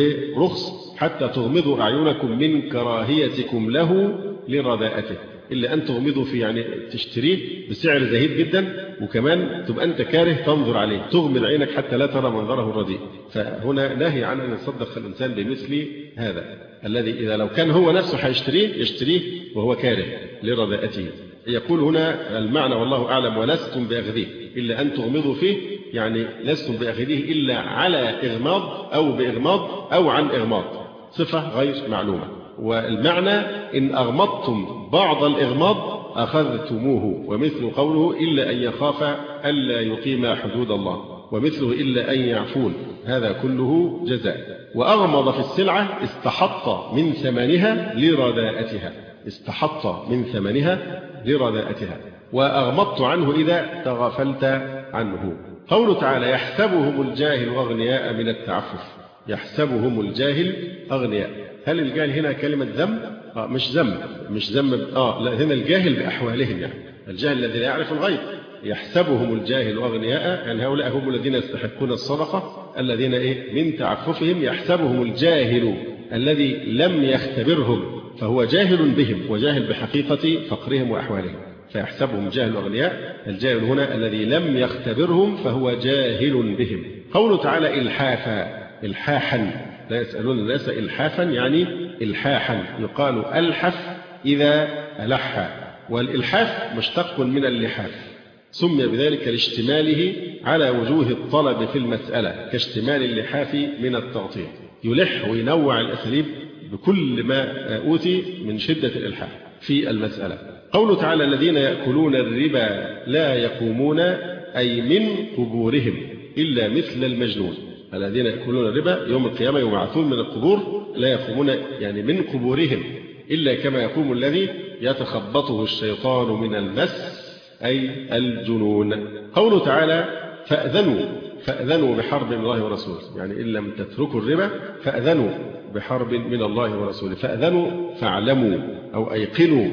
B: برخص حتى تغمضوا أعينكم من كراهيتكم له لرداءته، إلا أن تغمضوا في يعني تشتريه بسعر زهيد جدا وكمان تبقى أنت كاره تنظر عليه، تغمض عينك حتى لا ترى منظره الرديء. فهنا نهي عن أن يصدق الإنسان بمثل هذا الذي إذا لو كان هو نفسه هيشتريه يشتريه وهو كاره لرداءته. يقول هنا المعنى والله أعلم ولستم بأخذيه إلا أن تغمضوا فيه، يعني لستم بأخذيه إلا على إغماض أو بإغماض أو عن إغماض، صفة غير معلومة. والمعنى إن أغمضتم بعض الإغماض أخذتموه، ومثل قوله إلا أن يخاف ألا يقيم حدود الله، ومثله إلا أن يعفون، هذا كله جزاء. وأغمض في السلعة استحط من ثمنها لرداءتها، استحط من ثمنها لرداءتها. وأغمضت عنه إذا تغفلت عنه. قوله تعالى يحسبهم الجاهل أغنياء من التعفف، يحسبهم الجاهل أغنياء. هل الجاهل هنا كلمة ذم؟ آه مش ذم، مش ذم آه لا، هنا الجاهل بأحوالهم، يعني الجاهل الذي لا يعرف الغيب. يحسبهم الجاهل أغنياء، يعني هؤلاء هم الذين يستحقون الصدقة، الذين إيه من تعففهم. يحسبهم الجاهل الذي لم يختبرهم فهو جاهل بهم وجاهل بحقيقة فقرهم وأحوالهم، فيحسبهم جاهل أغنياء. الجاهل هنا الذي لم يختبرهم فهو جاهل بهم. قوله تعالى إلحافا، إلحاحا، لا يسألون الناس إلحافا يعني إلحاحا، يقال ألحف إذا ألح، والإلحاف مشتق من اللحاف، سمي بذلك لاشتماله على وجوه الطلب في المسألة كاشتمال اللحاف من التغطية، يلح وينوع الأساليب بكل ما أوتي من شدة الإلحاح في المسألة. قوله تعالى الذين يأكلون الربا لا يقومون أي من قبورهم إلا مثل المجنون. الذين يأكلون الربا يوم القيامة يبعثون من القبور، لا يقومون يعني من قبورهم إلا كما يقوم الذي يتخبطه الشيطان من المس أي الجنون. قوله تعالى فأذنوا، فأذنوا بحرب من الله ورسوله، يعني إن لم تتركوا الربا فأذنوا بحرب من الله ورسوله. فأذنوا فاعلموا أو أيقنوا.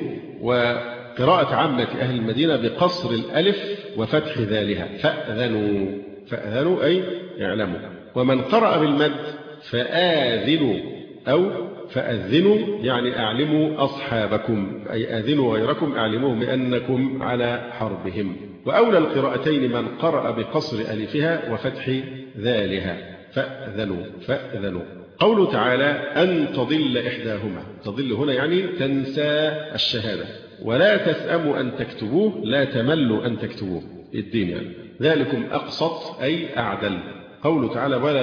B: وقراءة عامة أهل المدينة بقصر الألف وفتح ذالها، فأذنوا، فأذنوا أي اعلموا. ومن قرأ بالمد فآذنوا أو فأذنوا يعني أعلموا أصحابكم، أي آذنوا غيركم أعلموهم بأنكم على حربهم. وأولى القراءتين من قرأ بقصر ألفها وفتح ذالها، فأذنوا، فأذنوا. قوله تعالى أن تضل إحداهما، تضل هنا يعني تنسى الشهادة. ولا تسأموا أن تكتبوه، لا تملوا أن تكتبوه، الدين يعني. ذلكم أقسط أي أعدل. قوله تعالى ولا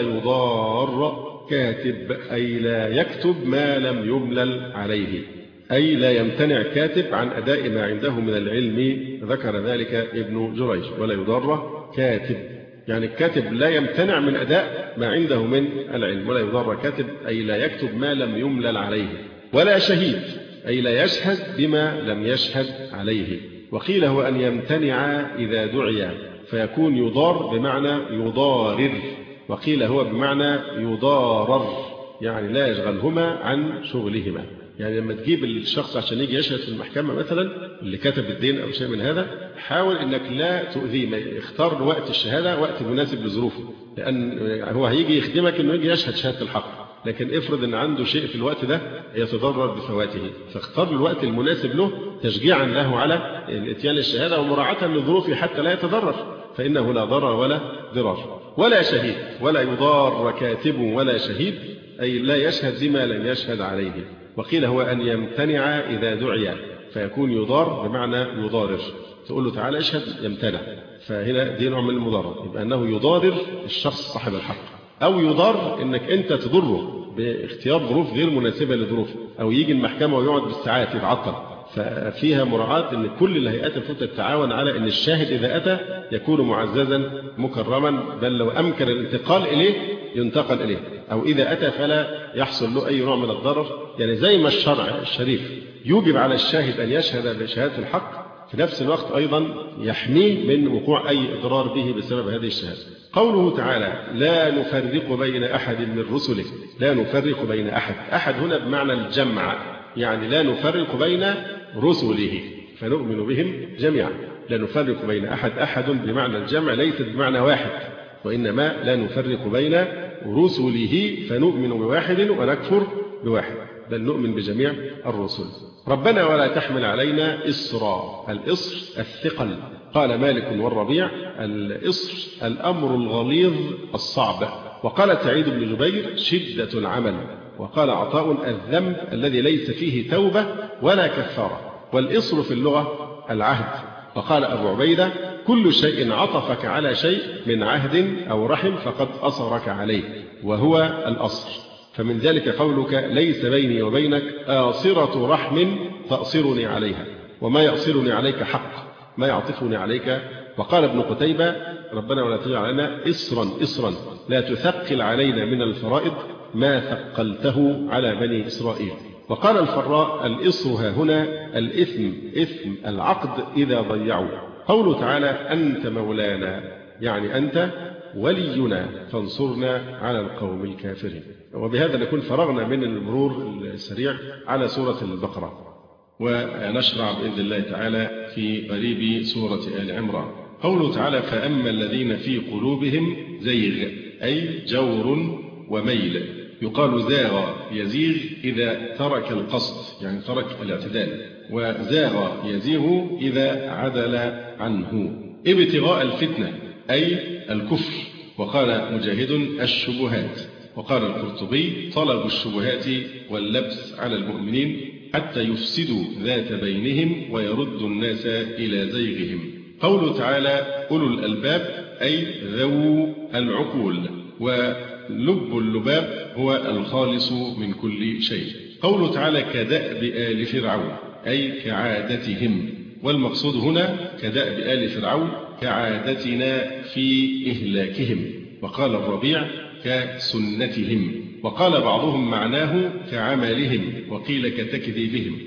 B: يضار كاتب أي لا يكتب ما لم يملل عليه، أي لا يمتنع كاتب عن أداء ما عنده من العلم، ذكر ذلك ابن جريج. ولا يضار كاتب يعني الكاتب لا يمتنع من أداء ما عنده من العلم. ولا يضار كاتب أي لا يكتب ما لم يملل عليه. ولا شهيد أي لا يشهد بما لم يشهد عليه. وقيل هو أن يمتنع إذا دعي فيكون يضار بمعنى يضارر، وقيل هو بمعنى يضارر يعني لا يشغلهما عن شغلهما. يعني لما تجيب الشخص عشان يجي يشهد في المحكمة مثلا اللي كتب الدين أو شيء من هذا، حاول أنك لا تؤذيه، اختار وقت الشهادة وقت مناسب لظروفه، لأن هو هيجي يخدمك أنه يجي يشهد شهادة الحق، لكن افرض أن عنده شيء في الوقت ده يتضرر بفواته، فاختار الوقت المناسب له تشجيعا له على الاتيان للشهادة ومراعاة لظروفه حتى لا يتضرر، فإنه لا ضرر ولا ضرار. ولا شهيد، ولا يضار كاتب ولا شهيد أي لا يشهد بما لم يشهد عليه. وقيل هو أن يمتنع إذا دعي فيكون يضار بمعنى يضارر، تقول له تعالى اشهد يمتنع، فهنا دي نوع من المضارة، يبقى أنه يضارر الشخص صاحب الحق. أو يضار أنك أنت تضره باختيار ظروف غير مناسبة لظروفه، أو يجي المحكمة ويقعد بالساعات يتعطل، ففيها مراعاة أن كل الهيئات المفروض تتعاون على أن الشاهد إذا أتى يكون معززا مكرما، بل لو أمكن الانتقال إليه ينتقل إليه، أو إذا أتى فلا يحصل له أي نوع من الضرر. يعني زي ما الشرع الشريف يوجب على الشاهد أن يشهد بشهادة الحق، في نفس الوقت أيضا يحميه من وقوع أي إضرار به بسبب هذه الشهادة. قوله تعالى لا نفرق بين أحد من رسله، لا نفرق بين أحد، أحد هنا بمعنى الجمع، يعني لا نفرق بين رسله فنؤمن بهم جميعا. لا نفرق بين أحد، أحد بمعنى الجمع ليست بمعنى واحد، وإنما لا نفرق بين رسله فنؤمن بواحد ونكفر بواحد، بل نؤمن بجميع الرسل. ربنا ولا تحمل علينا إصرا. الإصر الثقل. قال مالك والربيع الإصر الأمر الغليظ الصعب. وقال سعيد بن جبير شدة العمل. وقال عطاء الذنب الذي ليس فيه توبة ولا كفارة. والإصر في اللغة العهد. وقال أبو عبيدة كل شيء عطفك على شيء من عهد أو رحم فقد أصرك عليه، وهو الأصر. فمن ذلك قولك ليس بيني وبينك آصرة رحم تأصرني عليها، وما يأصرني عليك حق، ما يعطفني عليك. وقال ابن قتيبة ربنا ولا تجعل علينا إصرا إصرا لا تثقل علينا من الفرائض ما ثقلته على بني إسرائيل. وقال الفراء الإصر ها هنا الإثم، إثم العقد إذا ضيعوا. قوله تعالى أنت مولانا يعني أنت ولينا فانصرنا على القوم الكافرين. وبهذا نكون فرغنا من المرور السريع على سورة البقرة، ونشرع بإذن الله تعالى في قريب سورة آل عمران. قوله تعالى فأما الذين في قلوبهم زيغ أي جور وميل. يقال زاغ يزيغ إذا ترك القصد يعني ترك الاعتدال، وزاغ يزيغ إذا عدل عنه. ابتغاء الفتنة أي الكفر. وقال مجاهد الشبهات. وقال القرطبي طلب الشبهات واللبس على المؤمنين حتى يفسدوا ذات بينهم ويردوا الناس إلى زيغهم. قوله تعالى أولو الألباب أي ذو العقول، ولب اللباب هو الخالص من كل شيء. قوله تعالى كدأب آل فرعون أي كعادتهم، والمقصود هنا كدأب آل فرعون كعادتنا في إهلاكهم. وقال الربيع كسنتهم. وقال بعضهم معناه كعملهم، وقيل كتكذيبهم.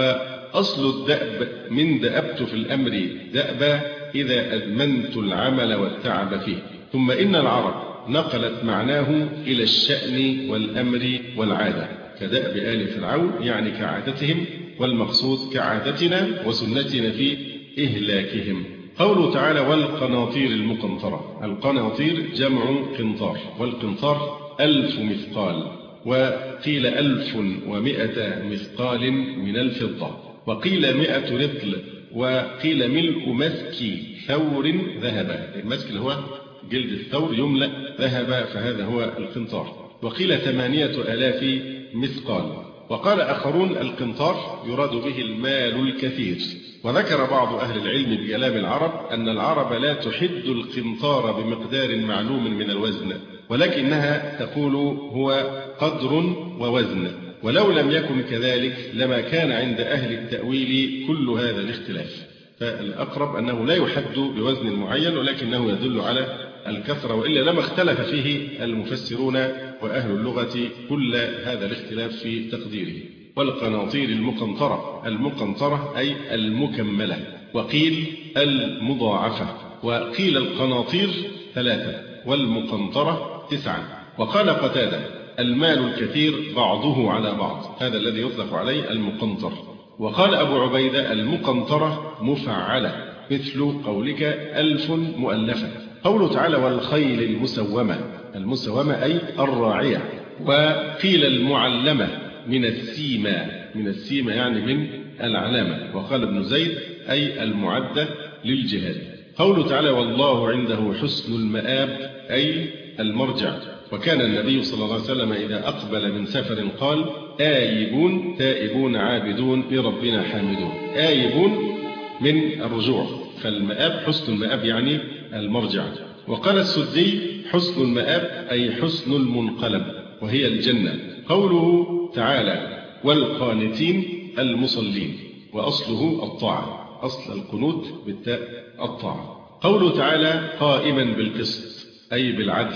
B: وأصل الدأب من دأبت في الأمر دأبا إذا أدمنت العمل والتعب فيه. ثم إن العرب نقلت معناه إلى الشأن والأمر والعادة كدأب آل فرعون يعني كعادتهم، والمقصود كعادتنا وسنتنا في إهلاكهم. قوله تعالى والقناطير المقنطرة. القناطير جمع قنطار، والقنطار ألف مثقال، وقيل ألف ومئة مثقال من الفضة، وقيل مئة رطل، وقيل ملء مسك ثور ذهبا. المسك اللي هو جلد الثور يملأ ذهبا فهذا هو القنطار. وقيل ثمانية آلاف مثقال. وقال آخرون القنطار يراد به المال الكثير. وذكر بعض أهل العلم بكلام العرب أن العرب لا تحد القنطار بمقدار معلوم من الوزن، ولكنها تقول هو قدر ووزن، ولو لم يكن كذلك لما كان عند أهل التأويل كل هذا الاختلاف. فالأقرب أنه لا يحد بوزن معين، ولكنه يدل على الكثرة، وإلا لما اختلف فيه المفسرون وأهل اللغة كل هذا الاختلاف في تقديره. والقناطير المقنطرة. المقنطرة أي المكملة، وقيل المضاعفة، وقيل القناطير ثلاثة والمقنطرة تسعة. وقال قتادة المال الكثير بعضه على بعض، هذا الذي يطلق عليه المقنطر. وقال أبو عبيدة المقنطرة مفعلة مثل قولك ألف مؤلفة. قوله تعالى والخيل المسومة. المسومة أي الراعية. وقيل المعلمة من السيمة، من السيمة يعني من العلامة. وقال ابن زيد أي المعدة للجهاد. قوله تعالى والله عنده حسن المآب أي المرجع. وكان النبي صلى الله عليه وسلم إذا أقبل من سفر قال آيبون تائبون عابدون لربنا حامدون. آيبون من الرجوع، فالمآب حسن المآب يعني المرجع. وقال السدي حسن المآب أي حسن المنقلب وهي الجنة. قوله تعالى والقانتين المصلين، وأصله الطاعة، أصل القنوت بالتاء الطاعة. قوله تعالى قائما بالقسط أي بالعدل،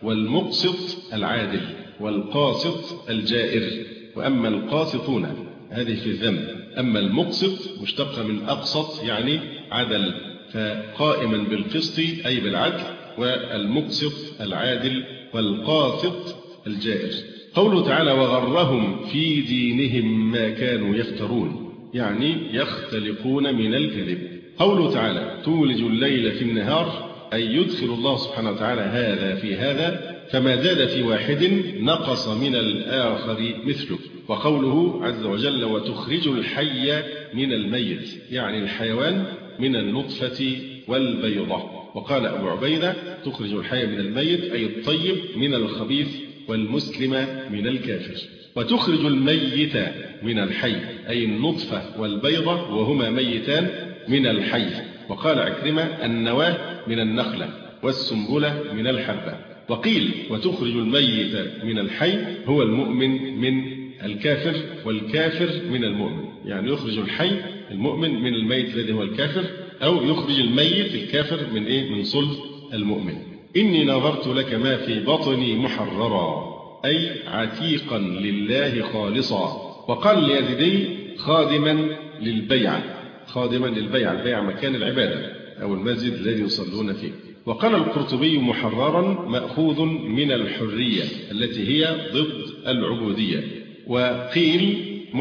B: والمقسط العادل، والقاسط الجائر. وأما القاسطون هذه في الذنب، أما المقسط مشتق من أقسط يعني عدل، فقائما بالقسط أي بالعدل، والمقسط العادل، والقاسط الجائر. قوله تعالى وغرهم في دينهم ما كانوا يفترون. يعني يختلقون من الكذب. قوله تعالى تولج الليل في النهار أي يدخل الله سبحانه وتعالى هذا في هذا، فما زاد في واحد نقص من الآخر مثله. وقوله عز وجل وتخرج الحي من الميت، يعني الحيوان من النطفة والبيضة. وقال أبو عبيدة تخرج الحي من الميت أي الطيب من الخبيث والمسلم من الكافر. وتخرج الميت من الحي أي النطفة والبيضة وهما ميتان من الحي. وقال عكرمة النواة من النخلة والسنبلة من الحبة. وقيل وتخرج الميت من الحي هو المؤمن من الكافر والكافر من المؤمن، يعني يخرج الحي المؤمن من الميت الذي هو الكافر، أو يخرج الميت الكافر من إيه؟ من صلب المؤمن. إني نظرت لك ما في بطني محررا أي عتيقا لله خالصا. وقال اليزيدي خادما للبيعة، خادما للبيعة، البيعة مكان العبادة أو المسجد الذي يصلون فيه. وقال القرطبي محررا مأخوذ من الحرية التي هي ضد العبودية. وقيل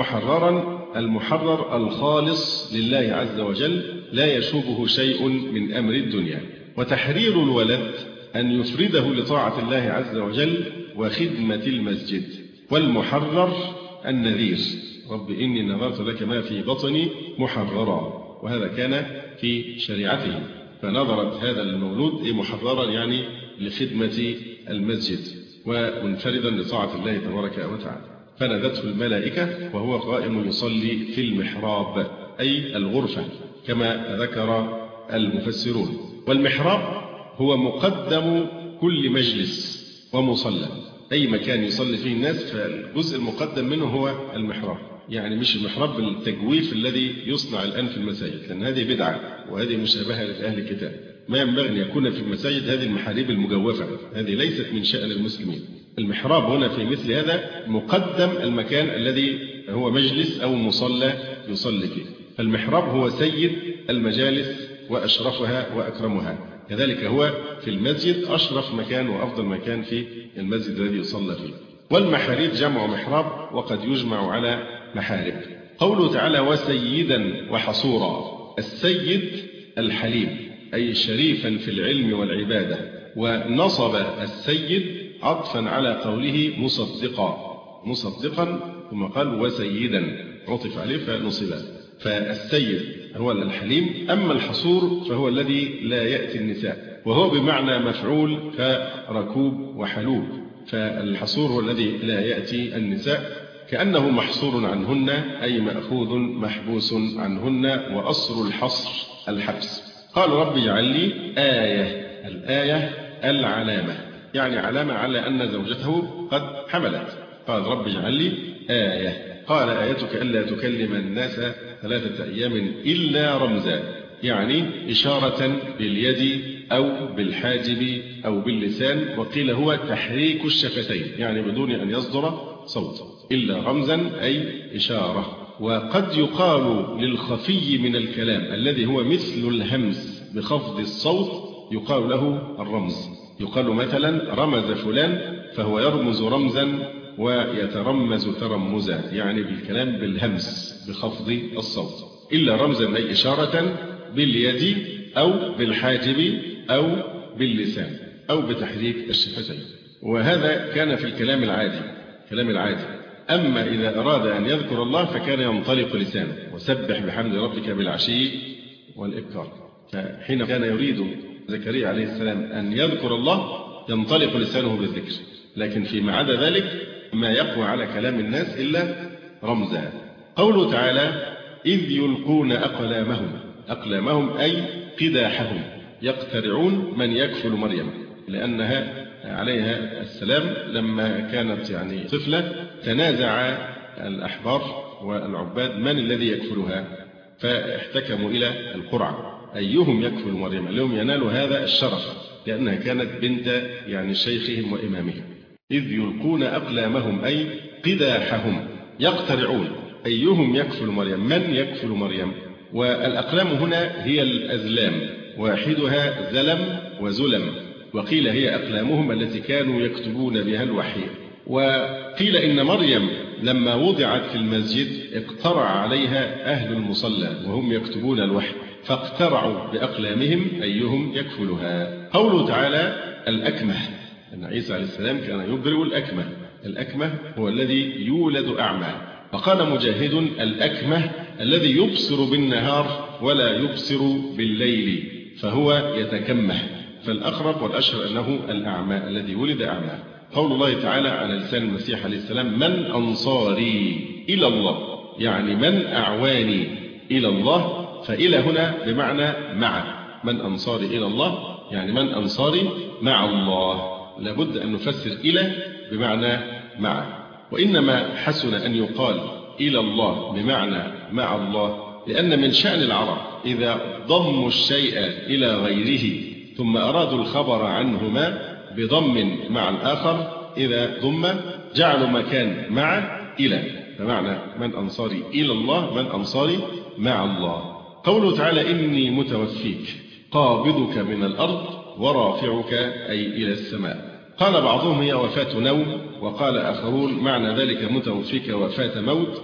B: محررا المحرر الخالص لله عز وجل لا يشوبه شيء من أمر الدنيا. وتحرير الولد أن يفرده لطاعة الله عز وجل وخدمة المسجد. والمحرر النذير رب إني نظرت لك ما في بطني محررا، وهذا كان في شريعته، فنظرت هذا المولود محررا يعني لخدمة المسجد ومنفردا لطاعة الله تبارك وتعالى. فنادته الملائكة وهو قائم يصلي في المحراب أي الغرفة كما ذكر المفسرون. والمحراب هو مقدم كل مجلس ومصلى، أي مكان يصلي فيه الناس فالجزء المقدم منه هو المحراب، يعني مش المحراب بالتجويف الذي يصنع الآن في المساجد، لأن هذه بدعة وهذه مشابهة لأهل الكتاب. ما ينبغي أن يكون في المساجد هذه المحاريب المجوفة، هذه ليست من شأن المسلمين. المحراب هنا في مثل هذا مقدم المكان الذي هو مجلس أو مصلى يصلي فيه. فالمحراب هو سيد المجالس وأشرفها وأكرمها، كذلك هو في المسجد أشرف مكان وأفضل مكان في المسجد الذي يصلى فيه. والمحاريب جمع محراب وقد يجمع على محارب. قوله تعالى وسيدا وحصورا، السيد الحليم أي شريفا في العلم والعبادة. ونصب السيد عطفا على قوله مصدقا، مصدقا ثم قال وسيدا عطف عليه فنصب. فالسيد هو الحليم، أما الحصور فهو الذي لا يأتي النساء، وهو بمعنى مفعول كركوب وحلوب. فالحصور هو الذي لا يأتي النساء كأنه محصور عنهن أي مأخوذ محبوس عنهن، وأصل الحصر الحبس. قال رب اجعل لي آية، الآية العلامة، يعني علامة على أن زوجته قد حملت. قال رب اجعل لي آية. قال آيتك ألا تكلم الناس ثلاثة أيام إلا رمزا، يعني إشارة باليد أو بالحاجب أو باللسان. وقيل هو تحريك الشفتين، يعني بدون أن يصدر صوت، إلا رمزا أي إشارة. وقد يقال للخفي من الكلام الذي هو مثل الهمس بخفض الصوت يقال له الرمز. يقال مثلا رمز فلان فهو يرمز رمزا ويترمز ترمزا، يعني بالكلام بالهمس بخفض الصوت. إلا رمزا أي إشارة باليد أو بالحاجب أو باللسان أو بتحريك الشفتين. وهذا كان في الكلام العادي، كلام العادي. أما إذا أراد أن يذكر الله فكان ينطلق لسانه وسبح بحمد ربك بالعشي والإبكار. فحين كان يريد زكريا عليه السلام أن يذكر الله ينطلق لسانه بالذكر، لكن فيما عدا ذلك ما يقوى على كلام الناس إلا رمزا. قوله تعالى إذ يلقون أقلامهم، أقلامهم أي قداحهم، يقترعون من يكفل مريم، لأنها عليها السلام لما كانت يعني طفلة تنازع الأحبار والعباد من الذي يكفلها، فاحتكموا إلى القرعة أيهم يكفل مريم، لهم ينالوا هذا الشرف لأنها كانت بنت يعني شيخهم وإمامهم. إذ يلقون أقلامهم أي قداحهم، يقترعون أيهم يكفل مريم، من يكفل مريم. والأقلام هنا هي الأزلام، واحدها زلم وزلم، وقيل هي أقلامهم التي كانوا يكتبون بها الوحي. وقيل إن مريم لما وضعت في المسجد اقترع عليها أهل المصلى وهم يكتبون الوحي، فاقترعوا بأقلامهم أيهم يكفلها. قوله تعالى الأكمه، أن عيسى عليه السلام كان يبرئ الأكمه. الأكمه هو الذي يولد أعمى. فقال مجاهد الأكمه الذي يبصر بالنهار ولا يبصر بالليل فهو يتكمه، فالأقرب والأشهر أنه الأعمى الذي ولد أعمى. قول الله تعالى على لسان المسيح عليه السلام من أنصاري إلى الله، يعني من أعواني إلى الله، فإلى هنا بمعنى مع. من أنصاري إلى الله يعني من أنصاري مع الله. لابد أن نفسر إلى بمعنى مع. وإنما حسن أن يقال إلى الله بمعنى مع الله، لأن من شأن العرب إذا ضموا الشيء إلى غيره ثم أرادوا الخبر عنهما بضم مع الآخر، إذا ضم جعلوا مكان مع إلى، فمعنى من أنصاري إلى الله من أنصاري مع الله. قوله تعالى إني متوفيك قابضك من الأرض ورافعك أي إلى السماء. قال بعضهم هي وفاة نوم، وقال آخرون معنى ذلك متوفيك وفاة موت.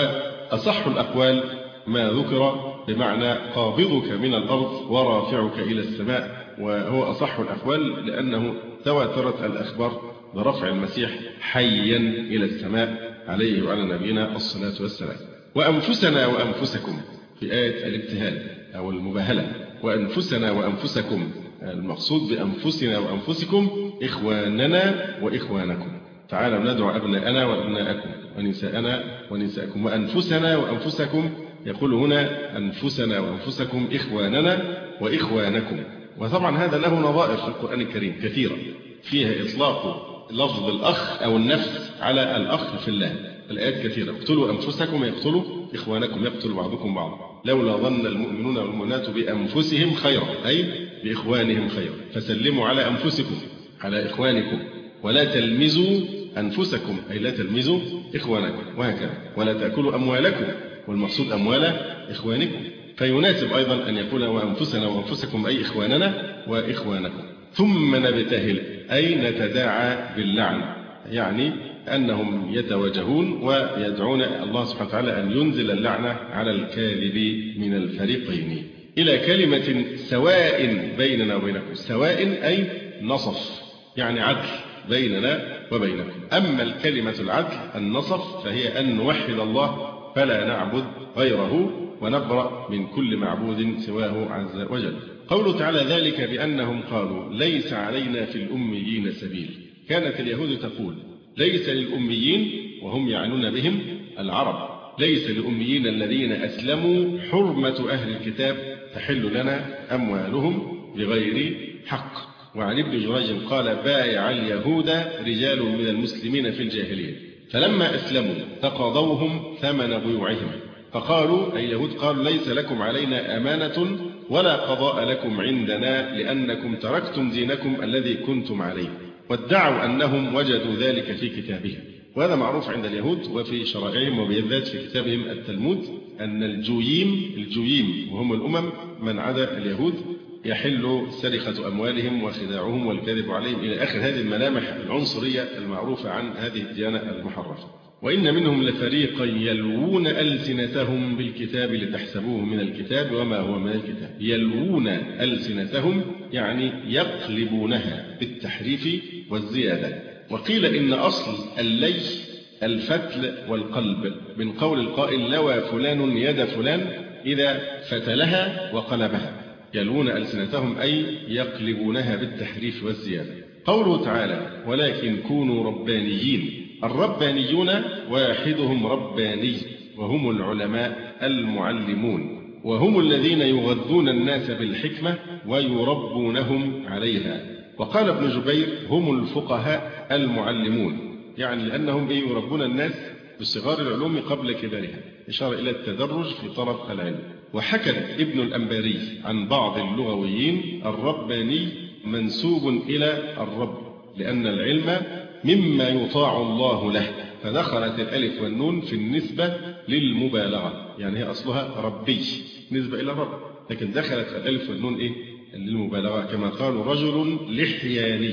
B: وأصح الأقوال ما ذكر بمعنى قابضك من الأرض ورافعك إلى السماء، وهو أصح الأقوال لأنه تواترت الأخبار برفع المسيح حيا إلى السماء عليه وعلى نبينا الصلاة والسلام. وأنفسنا وأنفسكم في آية الابتهال أو المباهلة، وأنفسنا وأنفسكم المقصود بأنفسنا وأنفسكم إخواننا وإخوانكم. تعالوا ندعو أبناءنا وأبناءكم ونساءنا ونساءكم وأنفسنا وأنفسكم. يقول هنا أنفسنا وأنفسكم إخواننا وإخوانكم. وطبعا هذا له نظائر في القرآن الكريم كثيرة فيها إطلاق لفظ الأخ أو النفس على الأخ في الله. الآيات كثيرة، اقتلوا أنفسكم يقتلوا إخوانكم يقتل بعضكم بعضا لولا ظن المؤمنون والمؤمنات بأنفسهم خيرا أي بإخوانهم خيرا فسلموا على أنفسكم على إخوانكم ولا تلمزوا أنفسكم أي لا تلمزوا إخوانكم، وهكذا ولا تأكلوا أموالكم والمقصود أموال إخوانكم. فيناسب أيضا أن يقول وأنفسنا وأنفسكم أي إخواننا وإخوانكم. ثم نبتهل أي نتداعى باللعن، يعني أنهم يتواجهون ويدعون الله سبحانه وتعالى أن ينزل اللعنة على الكاذب من الفريقين إلى كلمة سواء بيننا وبينكم. سواء أي نصف، يعني عدل بيننا وبينكم. أما الكلمة العدل النصف فهي أن نوحد الله فلا نعبد غيره ونبرأ من كل معبود سواه عز وجل. قوله تعالى ذلك بأنهم قالوا ليس علينا في الأميين سبيل. كانت اليهود تقول ليس للأميين، وهم يعنون بهم العرب، ليس للأميين الذين أسلموا حرمة أهل الكتاب تحل لنا أموالهم بغير حق. وعن ابن جريج قال بايع اليهود رجال من المسلمين في الجاهلية فلما أسلموا تقاضوهم ثمن بيوعهم، فقالوا أي اليهود قالوا ليس لكم علينا أمانة ولا قضاء لكم عندنا لأنكم تركتم دينكم الذي كنتم عليه، وادعوا أنهم وجدوا ذلك في كتابهم. وهذا معروف عند اليهود وفي شرائعهم وبالذات في كتابهم التلمود أن الجويم الجويم وهم الأمم من عدا اليهود يحل سرقة أموالهم وخداعهم والكذب عليهم إلى آخر هذه الملامح العنصرية المعروفة عن هذه الديانة المحرفة. وإن منهم لفريقا يلوون ألسنتهم بالكتاب لتحسبوه من الكتاب وما هو من الكتاب. يلوون ألسنتهم يعني يقلبونها بالتحريف والزيادة. وقيل إن أصل اللي الفتل والقلب من قول القائل لوى فلان يد فلان إذا فتلها وقلبها. يلوون ألسنتهم أي يقلبونها بالتحريف والزيادة. قوله تعالى ولكن كونوا ربانيين. الربانيون واحدهم رباني وهم العلماء المعلمون، وهم الذين يغذون الناس بالحكمة ويربونهم عليها. وقال ابن جبير هم الفقهاء المعلمون، يعني لأنهم يربون الناس بصغار العلوم قبل كبارها، إشارة إلى التدرج في طلب العلم. وحكى ابن الأنباري عن بعض اللغويين الرباني منسوب إلى الرب لأن العلم مما يطاع الله له، فدخلت الألف والنون في النسبة للمبالغة، يعني هي أصلها ربي نسبة إلى الرب، لكن دخلت الألف والنون إيه للمبالغة، كما قالوا رجل لحياني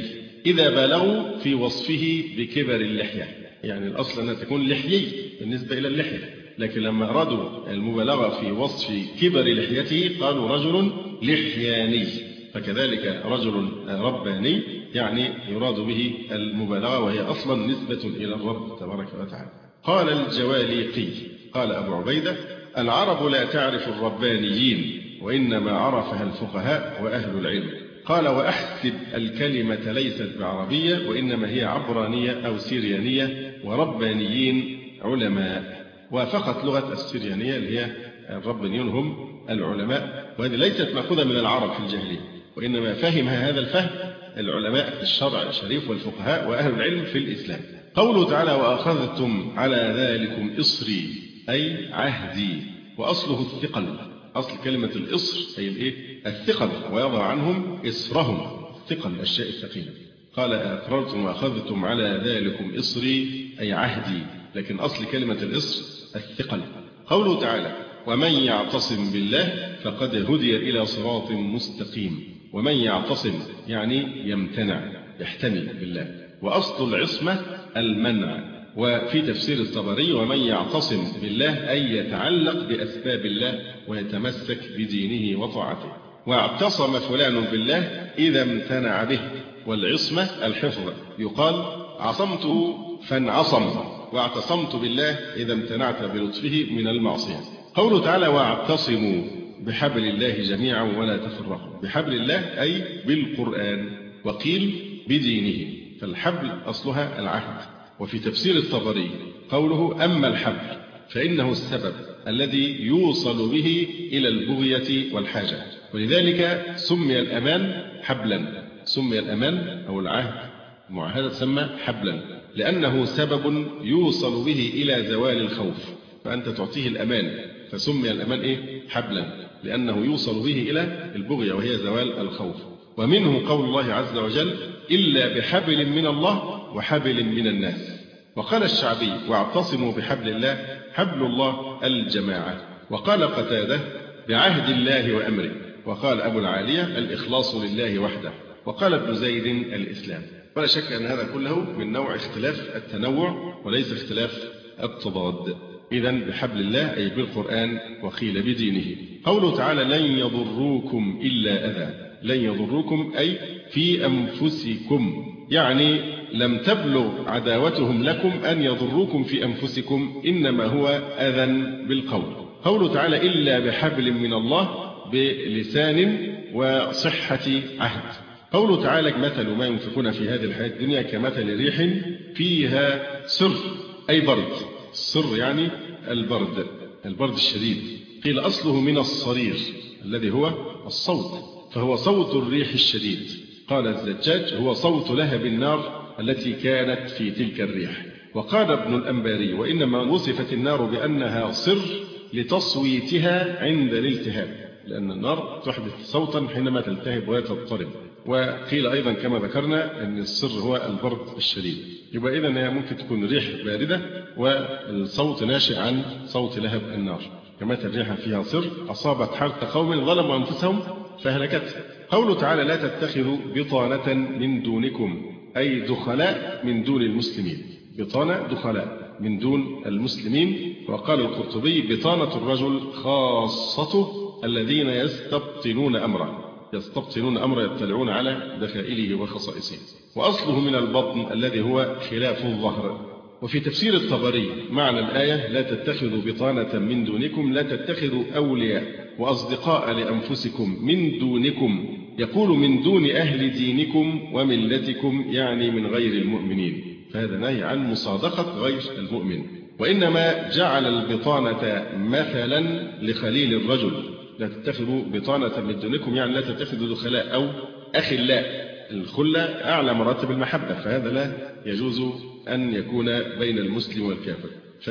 B: إذا بالغوا في وصفه بكبر اللحية، يعني الأصل أنها تكون لحيي بالنسبة إلى اللحية، لكن لما أرادوا المبالغة في وصف كبر لحيته قالوا رجل لحياني، فكذلك رجل رباني يعني يراد به المبالغة، وهي أصلا نسبة إلى الرب تبارك وتعالى. قال الجواليقي قال أبو عبيدة: العرب لا تعرف الربانيين، وإنما عرفها الفقهاء وأهل العلم. قال: وأحسب الكلمة ليست بعربية، وإنما هي عبرانية أو سيريانية، وربانيين علماء. وافقت لغة السريانية اللي هي الربانيون هم العلماء، وهذه ليست مأخوذة من العرب في الجاهلية، وإنما فهم هذا الفهم العلماء في الشرع الشريف والفقهاء وأهل العلم في الإسلام. قوله تعالى: وأخذتم على ذلكم إصري أي عهدي، وأصله الثقل، أصل كلمة الإصر أي الإيه؟ الثقل، ويضع عنهم إصرهم، ثقل الشيء الثقيل. قال: أقررتم وأخذتم على ذلكم إصري أي عهدي، لكن أصل كلمة الإصر الثقل. قوله تعالى: ومن يعتصم بالله فقد هدي إلى صراط مستقيم. ومن يعتصم يعني يمتنع، يحتمي بالله، وأصل العصمة المنع. وفي تفسير الطبري: ومن يعتصم بالله أي يتعلق بأسباب الله ويتمسك بدينه وطاعته. واعتصم فلان بالله إذا امتنع به، والعصمة الحفظ، يقال عصمته فانعصم، واعتصمت بالله إذا امتنعت بلطفه من المعصية. قوله تعالى: واعتصموا بحبل الله جميعا ولا تفرقوا. بحبل الله أي بالقرآن، وقيل بدينه، فالحبل أصلها العهد. وفي تفسير الطبري قوله: أما الحبل فإنه السبب الذي يوصل به إلى البغية والحاجة، ولذلك سمي الأمان حبلا، سمي الأمان أو العهد المعاهدة تسمى حبلا، لأنه سبب يوصل به إلى زوال الخوف، فأنت تعطيه الأمان فسمي الأمان إيه؟ حبلا، لأنه يوصل به إلى البغية وهي زوال الخوف. ومنه قول الله عز وجل: إلا بحبل من الله وحبل من الناس. وقال الشعبي: واعتصموا بحبل الله، حبل الله الجماعة. وقال قتادة: بعهد الله وأمره. وقال أبو العالية: الإخلاص لله وحده. وقال ابن زيد: الإسلام. ولا شك أن هذا كله من نوع اختلاف التنوع وليس اختلاف التضاد. إذن بحبل الله أي بالقرآن، وقيل بدينه. قوله تعالى: لن يضروكم إلا أذى. لن يضروكم أي في أنفسكم، يعني لم تبلغ عداوتهم لكم أن يضروكم في أنفسكم، إنما هو أذى بالقول. قوله تعالى: إلا بحبل من الله، بلسان وصحة عهد. قوله تعالى: مثل ما ينفقون في هذه الحياة الدنيا كمثل ريح فيها سر أي برد. السر يعني البرد، البرد الشديد. قيل أصله من الصرير الذي هو الصوت، فهو صوت الريح الشديد. قال الزجاج: هو صوت لهب النار التي كانت في تلك الريح. وقال ابن الأنباري: وإنما وصفت النار بأنها صر لتصويتها عند الالتهاب، لأن النار تحدث صوتا حينما تلتهب وتضطرب. وقيل أيضا كما ذكرنا أن السر هو البرد الشديد. يبقى إذن هي ممكن تكون ريح باردة والصوت ناشئ عن صوت لهب النار، كمثل ريح فيها سر أصابت حرث قوم ظلموا أنفسهم فهلكتهم. قوله تعالى: لا تتخذوا بطانة من دونكم أي دخلاء من دون المسلمين. بطانة دخلاء من دون المسلمين. وقال القرطبي: بطانة الرجل خاصته الذين يستبطنون أمره، يستبطنون أمره يطلعون على دخائله وخصائصه. وأصله من البطن الذي هو خلاف الظهر. وفي تفسير الطبري معنى الآية: لا تتخذوا بطانة من دونكم، لا تتخذوا أولياء وأصدقاء لأنفسكم من دونكم، يقول من دون أهل دينكم وملتكم، يعني من غير المؤمنين، فهذا نهي عن مصادقة غير المؤمن. وإنما جعل البطانة مثلا لخليل الرجل. لا تتخذوا بطانة من دونكم يعني لا تتخذوا دخلاء أو أخلاء. الخلة أعلى مراتب المحبة، فهذا لا يجوز أن يكون بين المسلم والكافر.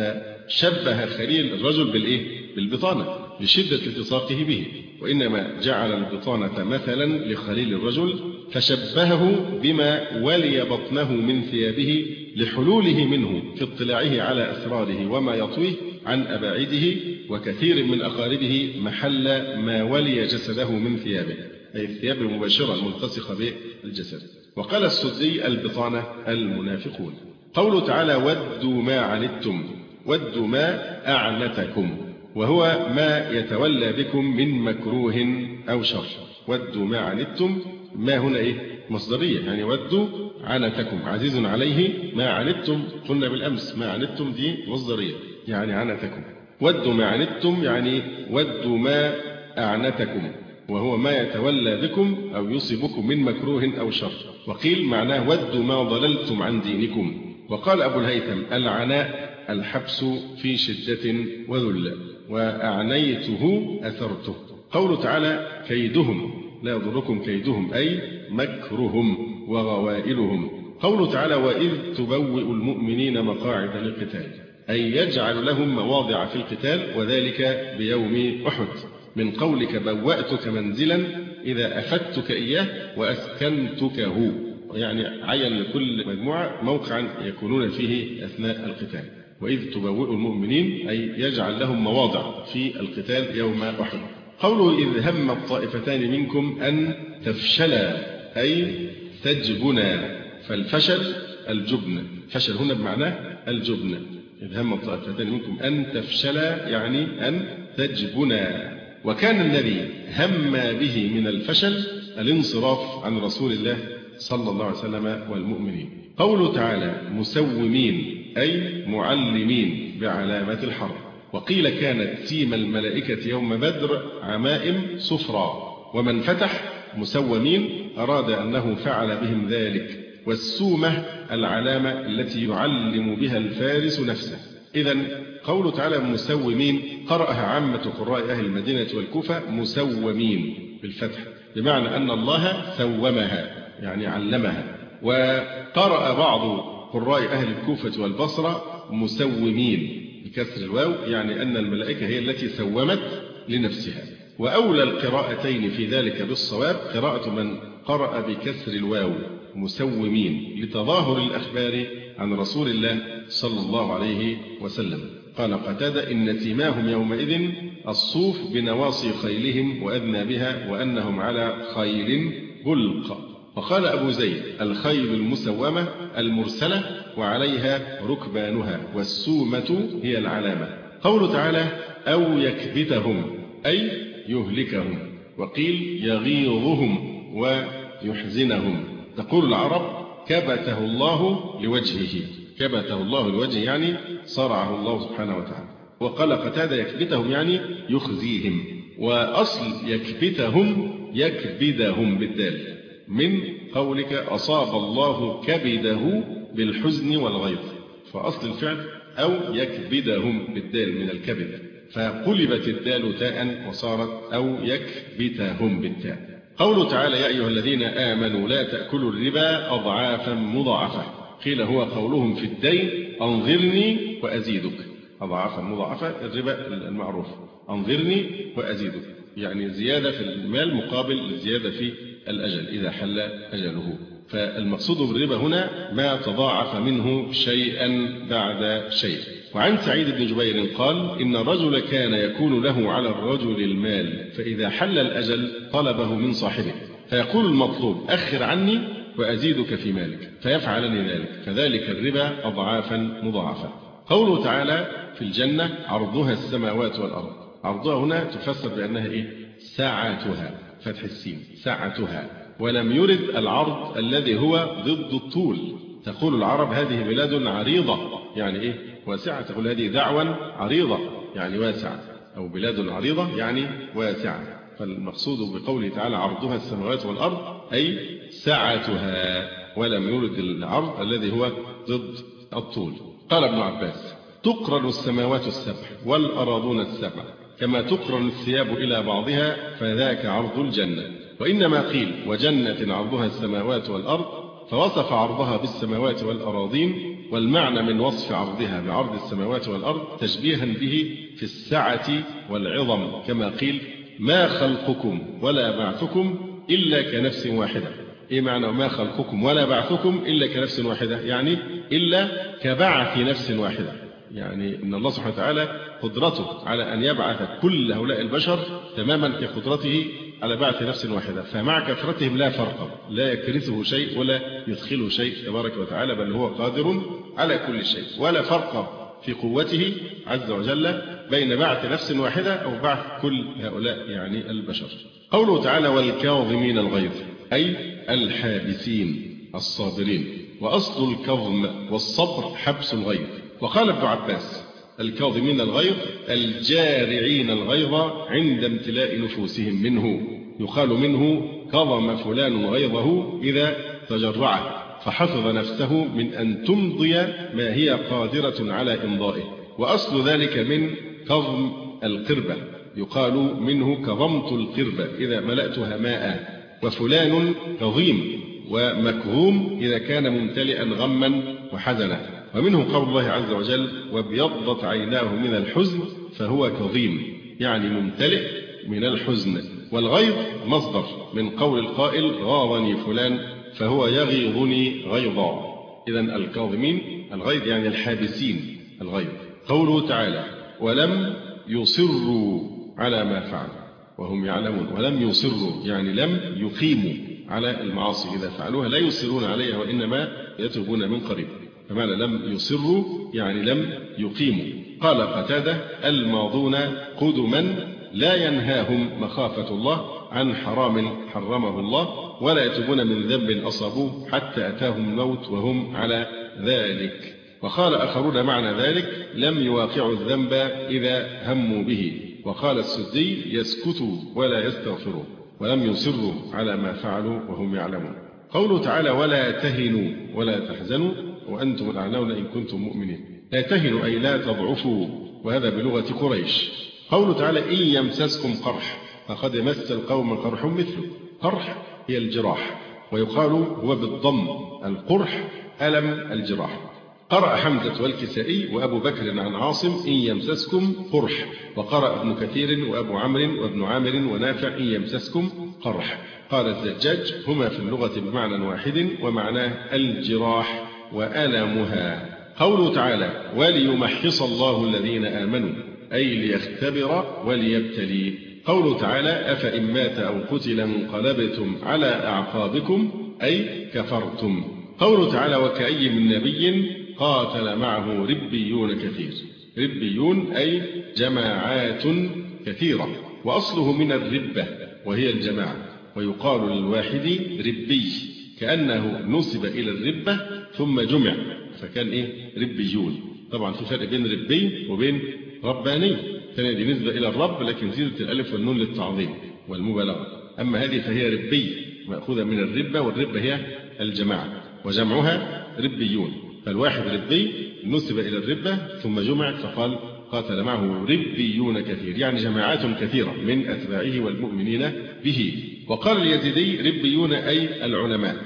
B: فشبه خليل الرجل بالإيه؟ بالبطانة لشدة التصاقه به. وإنما جعل البطانة مثلا لخليل الرجل فشبهه بما ولي بطنه من ثيابه لحلوله منه في اطلاعه على أسراره وما يطويه عن أباعده، وكثير من أقاربه محل ما ولي جسده من ثيابه، أي الثياب المباشرة الملتصقة بالجسد. وقال السدي البطانة المنافقون. قوله تعالى ودوا ما عنتم، ودوا ما أعنتكم، وهو ما يتولى بكم من مكروه أو شر. ودوا ما عنتم، ما هنا إيه؟ مصدرية، يعني ودوا عنتكم، عزيز عليه ما عنتم، قلنا بالأمس ما عنتم دي مصدرية يعني عنتكم. ودوا ما عنتم يعني ودوا ما أعنتكم، وهو ما يتولى بكم أو يصيبكم من مكروه أو شر. وقيل معناه ودوا ما ضللتم عن دينكم. وقال أبو الهيثم العناء الحبس في شدة وذل، وأعنيته أثرته. قوله تعالى كيدهم لا يضركم كيدهم أي مكرهم وغوائلهم. قوله تعالى وإذ تبوئ المؤمنين مقاعد للقتال، أي يجعل لهم مواضع في القتال، وذلك بيوم أحد، من قولك بوأتك منزلا إذا أفدتك إياه وأسكنتكه، يعني عين لكل مجموعة موقعا يكونون فيه أثناء القتال. وإذ تبوئ المؤمنين أي يجعل لهم مواضع في القتال يوم أحد. قوله إذ هم الطائفتان منكم أن تفشلا أي تجبنا، فالفشل الجبن، فشل هنا بمعنى الجبن. إذ هم الطائفتان منكم أن تفشلا يعني أن تجبنا. وكان الذي هم به من الفشل الانصراف عن رسول الله صلى الله عليه وسلم والمؤمنين. قوله تعالى مسومين أي معلمين بعلامة الحرب. وقيل كانت سيم الملائكة يوم بدر عمائم صفرا، ومن فتح مسومين أراد أنه فعل بهم ذلك. والسومة العلامة التي يعلم بها الفارس نفسه. إذن قوله تعالى مسومين قرأها عامة قراء أهل المدينة والكوفة مسومين بالفتح، بمعنى أن الله سومها يعني علمها. وقرأ بعض قراء أهل الكوفة والبصرة مسومين بكسر الواو، يعني أن الملائكة هي التي سومت لنفسها. وأولى القراءتين في ذلك بالصواب قراءة من قرأ بكسر الواو مسومين لتظاهر الأخبار عن رسول الله صلى الله عليه وسلم. قال قتادة إن سيماهم يومئذ الصوف بنواصي خيلهم وأذنابها وأنهم على خيل بلق. وقال أبو زيد الخيل المسومة المرسلة وعليها ركبانها، والسومة هي العلامة. قوله تعالى أو يكبتهم أي يهلكهم. وقيل يغيظهم ويحزنهم. تقول العرب كبته الله لوجهه، كبته الله لوجهه يعني صرعه الله سبحانه وتعالى. وقال قتادة يكبتهم يعني يخزيهم. وأصل يكبتهم يكبدهم بالدال، من قولك أصاب الله كبده بالحزن والغيظ، فأصل الفعل أو يكبدهم بالدال من الكبد، فقلبت الدال تاء وصارت أو يكبتهم بالتاء. قوله تعالى يا أيها الذين آمنوا لا تأكلوا الربا أضعافا مضاعفة. قيل هو قولهم في الدين أنظرني وأزيدك، أضعافا مضاعفة الربا المعروف، أنظرني وأزيدك يعني زيادة في المال مقابل الزيادة في الأجل إذا حل أجله. فالمقصود بالربا هنا ما تضاعف منه شيئا بعد شيء. وعن سعيد بن جبير قال إن الرجل كان يكون له على الرجل المال، فإذا حل الأجل طلبه من صاحبه، فيقول المطلوب أخر عني وأزيدك في مالك، فيفعلني ذلك، فذلك الربا أضعافا مضاعفة. قوله تعالى في الجنة عرضها السماوات والأرض. عرضها هنا تفسر بأنها إيه؟ سعتها، فتح السين سعتها، ولم يرد العرض الذي هو ضد الطول. تقول العرب هذه بلاد عريضة يعني إيه؟ واسعة. تقول هذه دعوة عريضة يعني واسعة، أو بلاد عريضة يعني واسعة. فالمقصود بقوله تعالى عرضها السماوات والأرض أي سعتها، ولم يرد العرض الذي هو ضد الطول. قال ابن عباس تقرن السماوات السبع والأراضون السبع كما تقرن الثياب إلى بعضها، فذاك عرض الجنة. وإنما قيل وجنة عرضها السماوات والأرض، فوصف عرضها بالسماوات والأراضين، والمعنى من وصف عرضها بعرض السماوات والأرض تشبيها به في السعة والعظم، كما قيل ما خلقكم ولا بعثكم إلا كنفس واحدة. إيه معنى ما خلقكم ولا بعثكم إلا كنفس واحدة؟ يعني إلا كبعث نفس واحدة، يعني إن الله سبحانه وتعالى قدرته على أن يبعث كل هؤلاء البشر تماما كقدرته على بعث نفس واحدة، فمع كثرتهم لا فرق، لا يكرسه شيء ولا يدخله شيء تبارك وتعالى، بل هو قادر على كل شيء، ولا فرق في قوته عز وجل بين بعث نفس واحدة أو بعث كل هؤلاء يعني البشر. قوله تعالى والكاظمين الغيظ أي الحابسين الصابرين، وأصل الكظم والصبر حبس الغيظ. وقال ابن عباس الكاظمين الغيظ الجارعين الغيظ عند امتلاء نفوسهم منه، يقال منه كظم فلان غيظه إذا تجرعه فحفظ نفسه من أن تمضي ما هي قادرة على إمضائه. وأصل ذلك من كظم القربة، يقال منه كظمت القربة إذا ملأتها ماء. وفلان كظيم ومكظوم إذا كان ممتلئا غما وحزنا. ومنه قول الله عز وجل وابيضت عيناه من الحزن فهو كظيم، يعني ممتلئ من الحزن. والغيظ مصدر من قول القائل غاضني فلان فهو يغيظني غيظا. إذن الكاظمين الغيظ يعني الحابسين الغيظ. قوله تعالى ولم يصروا على ما فعلوا وهم يعلمون. ولم يصروا يعني لم يقيموا على المعاصي، إذا فعلوها لا يصرون عليها وإنما يتوبون من قريب. فمعنى لم يصروا يعني لم يقيموا. قال قتادة الماضون قدما لا ينهاهم مخافة الله عن حرام حرمه الله ولا يتوبون من ذنب أصابوه حتى أتاهم الموت وهم على ذلك. وقال آخرون معنى ذلك لم يواقعوا الذنب إذا هموا به. وقال السدي يسكتوا ولا يستغفروا ولم يصروا على ما فعلوا وهم يعلمون. قوله تعالى ولا تهنوا ولا تحزنوا وأنتم الأعلون إن كنتم مؤمنين. لا تهنوا أي لا تضعفوا، وهذا بلغة قريش. قوله تعالى إن يمسسكم قرح فقد مس القوم قرح مثله. قرح هي الجراح، ويقال هو بالضم القرح ألم الجراح. قرأ حمزة والكسائي وأبو بكر عن عاصم إن يمسسكم قرح، وقرأ ابن كثير وأبو عمرو وابن عامر ونافع إن يمسسكم قرح. قال الزجاج هما في اللغة بمعنى واحد ومعناه الجراح وألمها. قوله تعالى وليمحص الله الذين آمنوا أي ليختبر وليبتلي. قوله تعالى أفإن مات أو قتل انقلبتم على أعقابكم أي كفرتم. قوله تعالى وكأي من نبي قاتل معه ربيون كثير. ربيون أي جماعات كثيرة، وأصله من الربة وهي الجماعة، ويقال للواحد ربي كأنه نسب إلى الربة ثم جمع فكان إيه ربيون. طبعا في فرق بين ربي وبين رباني، ثانية دي نسبة إلى الرب لكن زيدت الألف والنون للتعظيم والمبالغة. أما هذه فهي ربي مأخوذة من الربة، والربة هي الجماعة وجمعها ربيون. فالواحد ربي نسب إلى الربة ثم جمع فقال قاتل معه ربيون كثير، يعني جماعات كثيرة من أتباعه والمؤمنين به. وقال اليزيدي ربيون أي العلماء،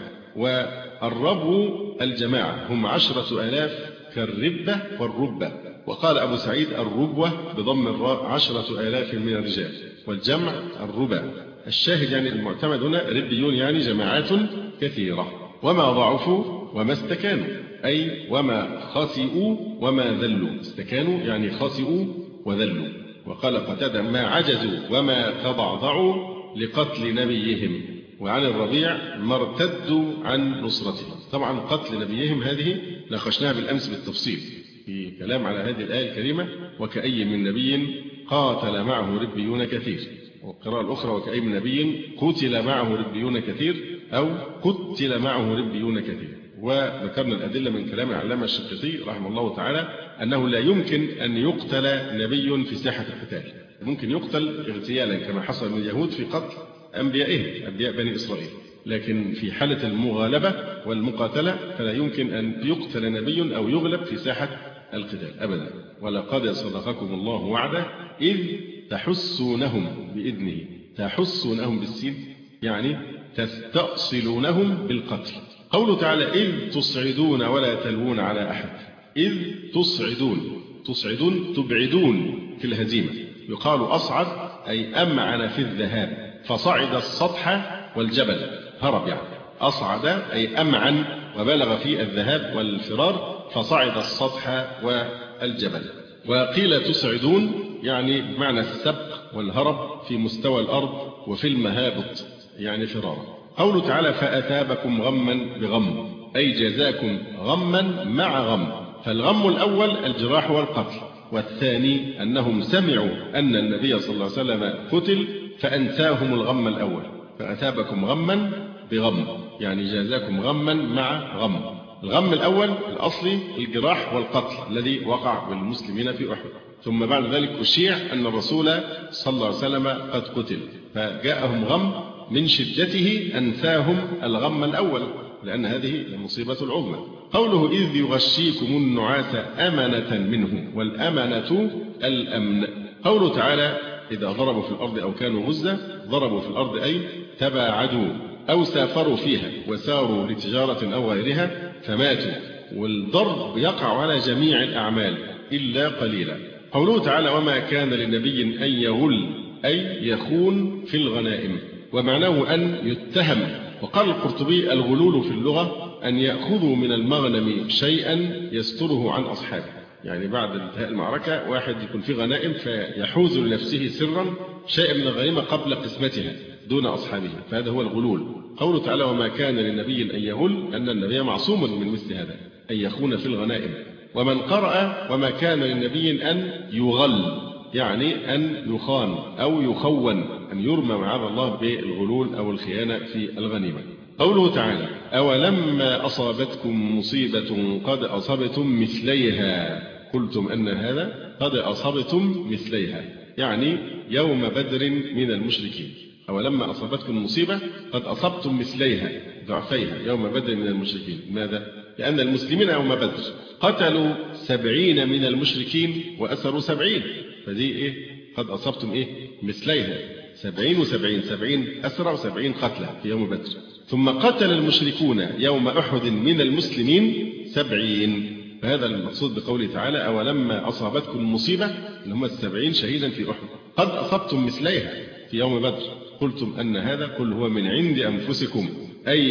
B: والرب الجماعة هم عشرة آلاف كالربة والربة. وقال أبو سعيد الربوة بضم الراء عشرة آلاف من الرجال، والجمع الربا. الشاهد يعني المعتمد هنا ربيون يعني جماعات كثيرة. وما ضعفوا وما استكانوا أي وما خسئوا وما ذلوا. استكانوا يعني خسئوا وذلوا. وقال قتادة ما عجزوا وما تضعضعوا لقتل نبيهم. وعن الربيع ما ارتدوا عن نصرته. طبعا قتل نبيهم هذه ناقشناها بالأمس بالتفصيل في كلام على هذه الآية الكريمة وكأي من نبي قاتل معه ربيون كثير. والقراءة الأخرى وكأي من نبي قتل معه ربيون كثير أو قتل معه ربيون كثير. وذكرنا الأدلة من كلام العلامة الشنقيطي رحمه الله تعالى أنه لا يمكن أن يقتل نبي في ساحة القتال. ممكن يقتل اغتيالا كما حصل من اليهود في قتل أنبيائهم أنبياء بني إسرائيل، لكن في حالة المغالبة والمقاتلة فلا يمكن أن يقتل نبي أو يغلب في ساحة القتال أبدا. ولقد صدقكم الله وعده إذ تحسونهم بإذنه. تحسونهم بالسين يعني تستأصلونهم بالقتل. قوله تعالى إذ تصعدون ولا تلوون على أحد. إذ تصعدون تصعدون تبعدون في الهزيمة. يقال أصعد أي أمعن في الذهاب، فصعد السطح والجبل هرب، يعني أصعد أي أمعن وبلغ في الذهاب والفرار فصعد السطح والجبل. وقيل تصعدون يعني بمعنى السبق والهرب في مستوى الأرض وفي المهابط يعني فرارا. قوله تعالى فأثابكم غما بغم أي جزاكم غما مع غم. فالغم الأول الجراح والقتل، والثاني أنهم سمعوا أن النبي صلى الله عليه وسلم قتل فأنساهم الغم الأول. فأثابكم غما بغم يعني جزاكم غما مع غم. الغم الأول الأصلي الجراح والقتل الذي وقع بالمسلمين في أحد، ثم بعد ذلك أشيع أن الرسول صلى الله عليه وسلم قد قتل فجاءهم غم من شدته أنساهم الغم الأول، لأن هذه المصيبة العظمى. قوله إذ يغشيكم النعاس أمنة منه، والأمنة الأمن. قوله تعالى إذا ضربوا في الأرض أو كانوا غزة، ضربوا في الأرض أي تباعدوا أو سافروا فيها وساروا لتجارة أو غيرها فماتوا. والضرب يقع على جميع الأعمال إلا قليلا. قوله تعالى وما كان لنبي أن يغل أي يخون في الغنائم، ومعناه أن يتهم. وقال القرطبي الغلول في اللغة أن يأخذوا من المغنم شيئا يستره عن أصحابه، يعني بعد انتهاء المعركة واحد يكون في غنائم فيحوز لنفسه سرا شيئا من الغنيمة قبل قسمتها دون أصحابه، فهذا هو الغلول. قوله تعالى وما كان لنبي أن يغل أن النبي معصوم من مثل هذا أن يخون في الغنائم. ومن قرأ وما كان للنبي أن يغل يعني أن يخان أو يخون، أن يرمى معاذ الله بالغلول أو الخيانة في الغنيمة. قوله تعالى أولما أصابتكم مصيبة قد أصبتم مثليها قلتم أن هذا قد أصبتم مثليها يعني يوم بدر من المشركين. أولما أصابتكم مصيبة قد أصبتم مثليها ضعفيها يوم بدر من المشركين. لماذا؟ لأن المسلمين يوم بدر قتلوا سبعين من المشركين وأسروا سبعين، فدي إيه؟ قد أصبتم إيه؟ مثليها، سبعين وسبعين، سبعين أسرى وسبعين قتلى في يوم بدر. ثم قتل المشركون يوم أحد من المسلمين سبعين، فهذا المقصود بقوله تعالى أولما أصابتكم مصيبة اللي هم السبعين شهيدا في أحد قد أصبتم مثليها في يوم بدر قلتم أن هذا قل هو من عند أنفسكم أي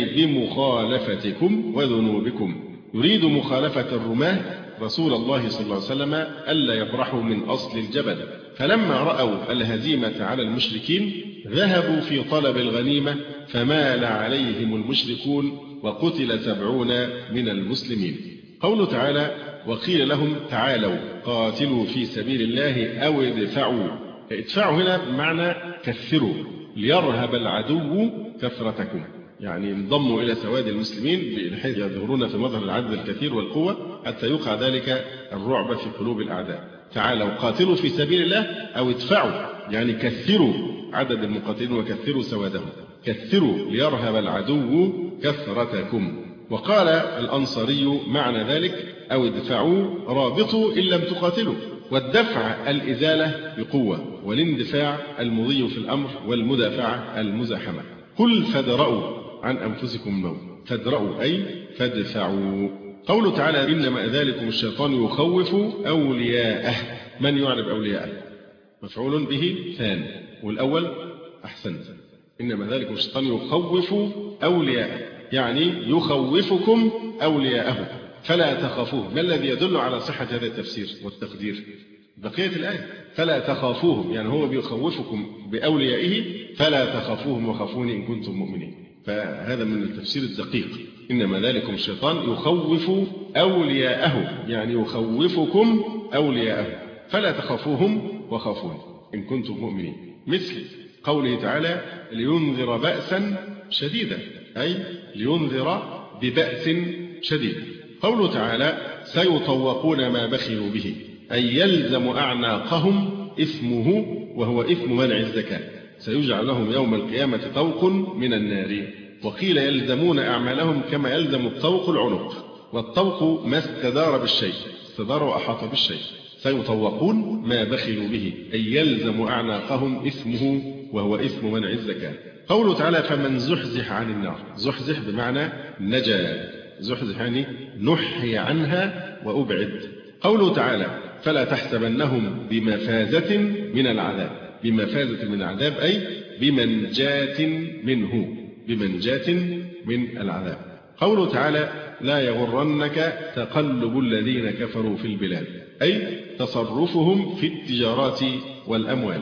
B: بمخالفتكم وذنوبكم. يريد مخالفة الرماة رسول الله صلى الله عليه وسلم ألا يبرحوا من أصل الجبل، فلما رأوا الهزيمة على المشركين ذهبوا في طلب الغنيمة فمال عليهم المشركون وقتل سبعون من المسلمين. قوله تعالى وقيل لهم تعالوا قاتلوا في سبيل الله أو ادفعوا. ادفعوا هنا بمعنى كثروا ليرهب العدو كثرتكم، يعني انضموا إلى سواد المسلمين بحيث يظهرون في مظهر العدد الكثير والقوة حتى يوقع ذلك الرعب في قلوب الأعداء. تعالوا قاتلوا في سبيل الله أو ادفعوا يعني كثروا عدد المقاتلين وكثروا سوادهم، كثروا ليرهب العدو كثرتكم. وقال الأنصاري معنى ذلك أو ادفعوا رابطوا إن لم تقاتلوا، والدفع الإزالة بقوة، والاندفاع المضي في الأمر، والمدافعة المزاحمة. قل فادرؤوا عن أنفسكم الموت، فادرؤوا أي فادفعوا. قوله تعالى إنما ذلكم الشيطان يخوف أولياءه. من يعرف أولياءه؟ مفعول به ثاني، والأول أحسن إنما ذلكم الشيطان يخوف أولياءه يعني يخوفكم أولياءه فلا تخافوه. ما الذي يدل على صحة هذا التفسير والتقدير؟ بقية الآية فلا تخافوهم يعني هو بيخوفكم بأوليائه فلا تخافوهم وخافوني إن كنتم مؤمنين. فهذا من التفسير الدقيق. إنما ذلكم الشيطان يخوف أولياءه يعني يخوفكم أولياءه فلا تخافوهم وخافوني إن كنتم مؤمنين. مثل قوله تعالى لينذر بأسا شديدا أي لينذر ببأس شديد. قوله تعالى سيطوقون ما بخلوا به أي يلزم أعناقهم إثمه وهو إثم منع الزكاة، سيجعل لهم يوم القيامة طوق من النار. وقيل يلزمون أعمالهم كما يلزم الطوق العنق، والطوق ما استدار بالشيء، استدار وأحاط بالشيء. سيطوقون ما بخلوا به أي يلزم أعناقهم إثمه وهو إثم منع الزكاة. قوله تعالى فمن زحزح عن النار، زحزح بمعنى نجا، زحزح يعني نحي عنها وأبعد. قوله تعالى فلا تحسبنهم بمفازة من العذاب، بمفازة من العذاب أي بمنجاة منه، بمنجاة من العذاب. قوله تعالى لا يغرنك تقلب الذين كفروا في البلاد أي تصرفهم في التجارات والأموال.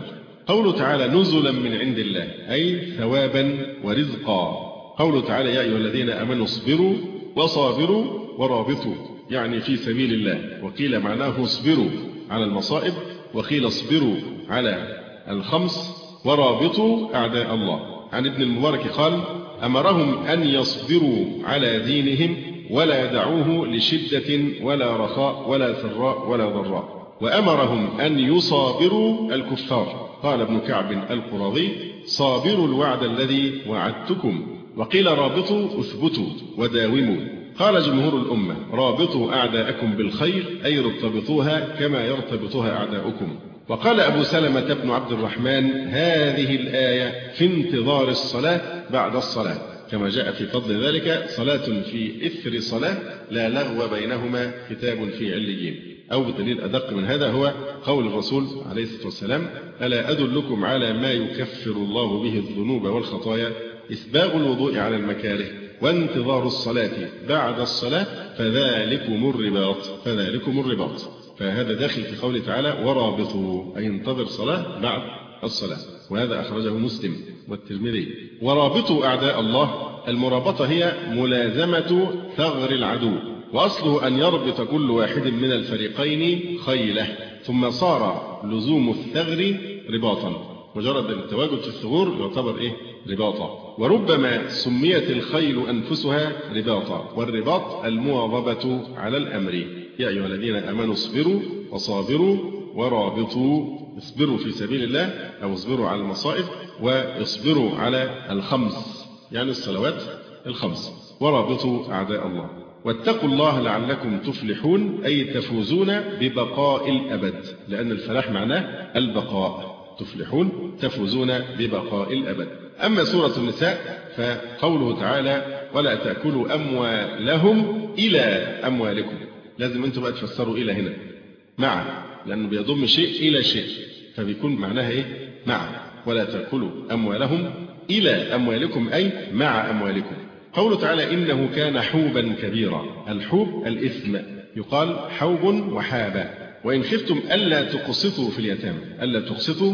B: قوله تعالى نزلا من عند الله أي ثوابا ورزقا. قوله تعالى يا أيها الذين آمنوا اصبروا وصابروا ورابطوا، يعني في سبيل الله. وقيل معناه اصبروا على المصائب، وقيل اصبروا على الخمس ورابطوا أعداء الله. عن ابن المبارك قال أمرهم أن يصبروا على دينهم ولا يدعوه لشدة ولا رخاء ولا ثراء ولا ضراء، وأمرهم أن يصابروا الكفار. قال ابن كعب القرظي صابروا الوعد الذي وعدتكم. وقيل رابطوا اثبتوا وداوموا. قال جمهور الأمة رابطوا أعداءكم بالخير أي ارتبطوها كما يرتبطها أعداؤكم. وقال أبو سلمة بن عبد الرحمن هذه الآية في انتظار الصلاة بعد الصلاة، كما جاء في فضل ذلك صلاة في إثر صلاة لا لغو بينهما كتاب في عليين. أو بدليل أدق من هذا هو قول الرسول عليه الصلاة والسلام ألا أدلكم على ما يكفر الله به الذنوب والخطايا إسباغ الوضوء على المكاره وانتظار الصلاة بعد الصلاة فذلكم الرباط فذلكم الرباط. فهذا داخل في قوله تعالى ورابطوا أي انتظر صلاة بعد الصلاة، وهذا أخرجه مسلم والترمذي. ورابطوا أعداء الله، المرابطة هي ملازمة ثغر العدو، وأصله أن يربط كل واحد من الفريقين خيله، ثم صار لزوم الثغر رباطا. مجرد التواجد في الثغور يعتبر إيه؟ رباطا. وربما سميت الخيل أنفسها رباطا، والرباط المواظبة على الأمر. يا أيها الذين آمنوا اصبروا وصابروا ورابطوا. اصبروا في سبيل الله أو اصبروا على المصائب، واصبروا على الخمس يعني الصلوات الخمس، ورابطوا أعداء الله. واتقوا الله لعلكم تفلحون أي تفوزون ببقاء الأبد، لأن الفلاح معناه البقاء. تفلحون تفوزون ببقاء الأبد. أما سورة النساء فقوله تعالى ولا تأكلوا أموالهم إلى أموالكم. لازم أنتم بقى تفسروا إلى هنا مع، لأنه بيضم شيء إلى شيء، فبيكون معناها إيه؟ مع. ولا تأكلوا أموالهم إلى أموالكم أي مع أموالكم. قوله تعالى إنه كان حوبا كبيرا. الحوب الإثم، يقال حوب وحابا. وإن خفتم ألا تقسطوا في اليتامى، ألا تقسطوا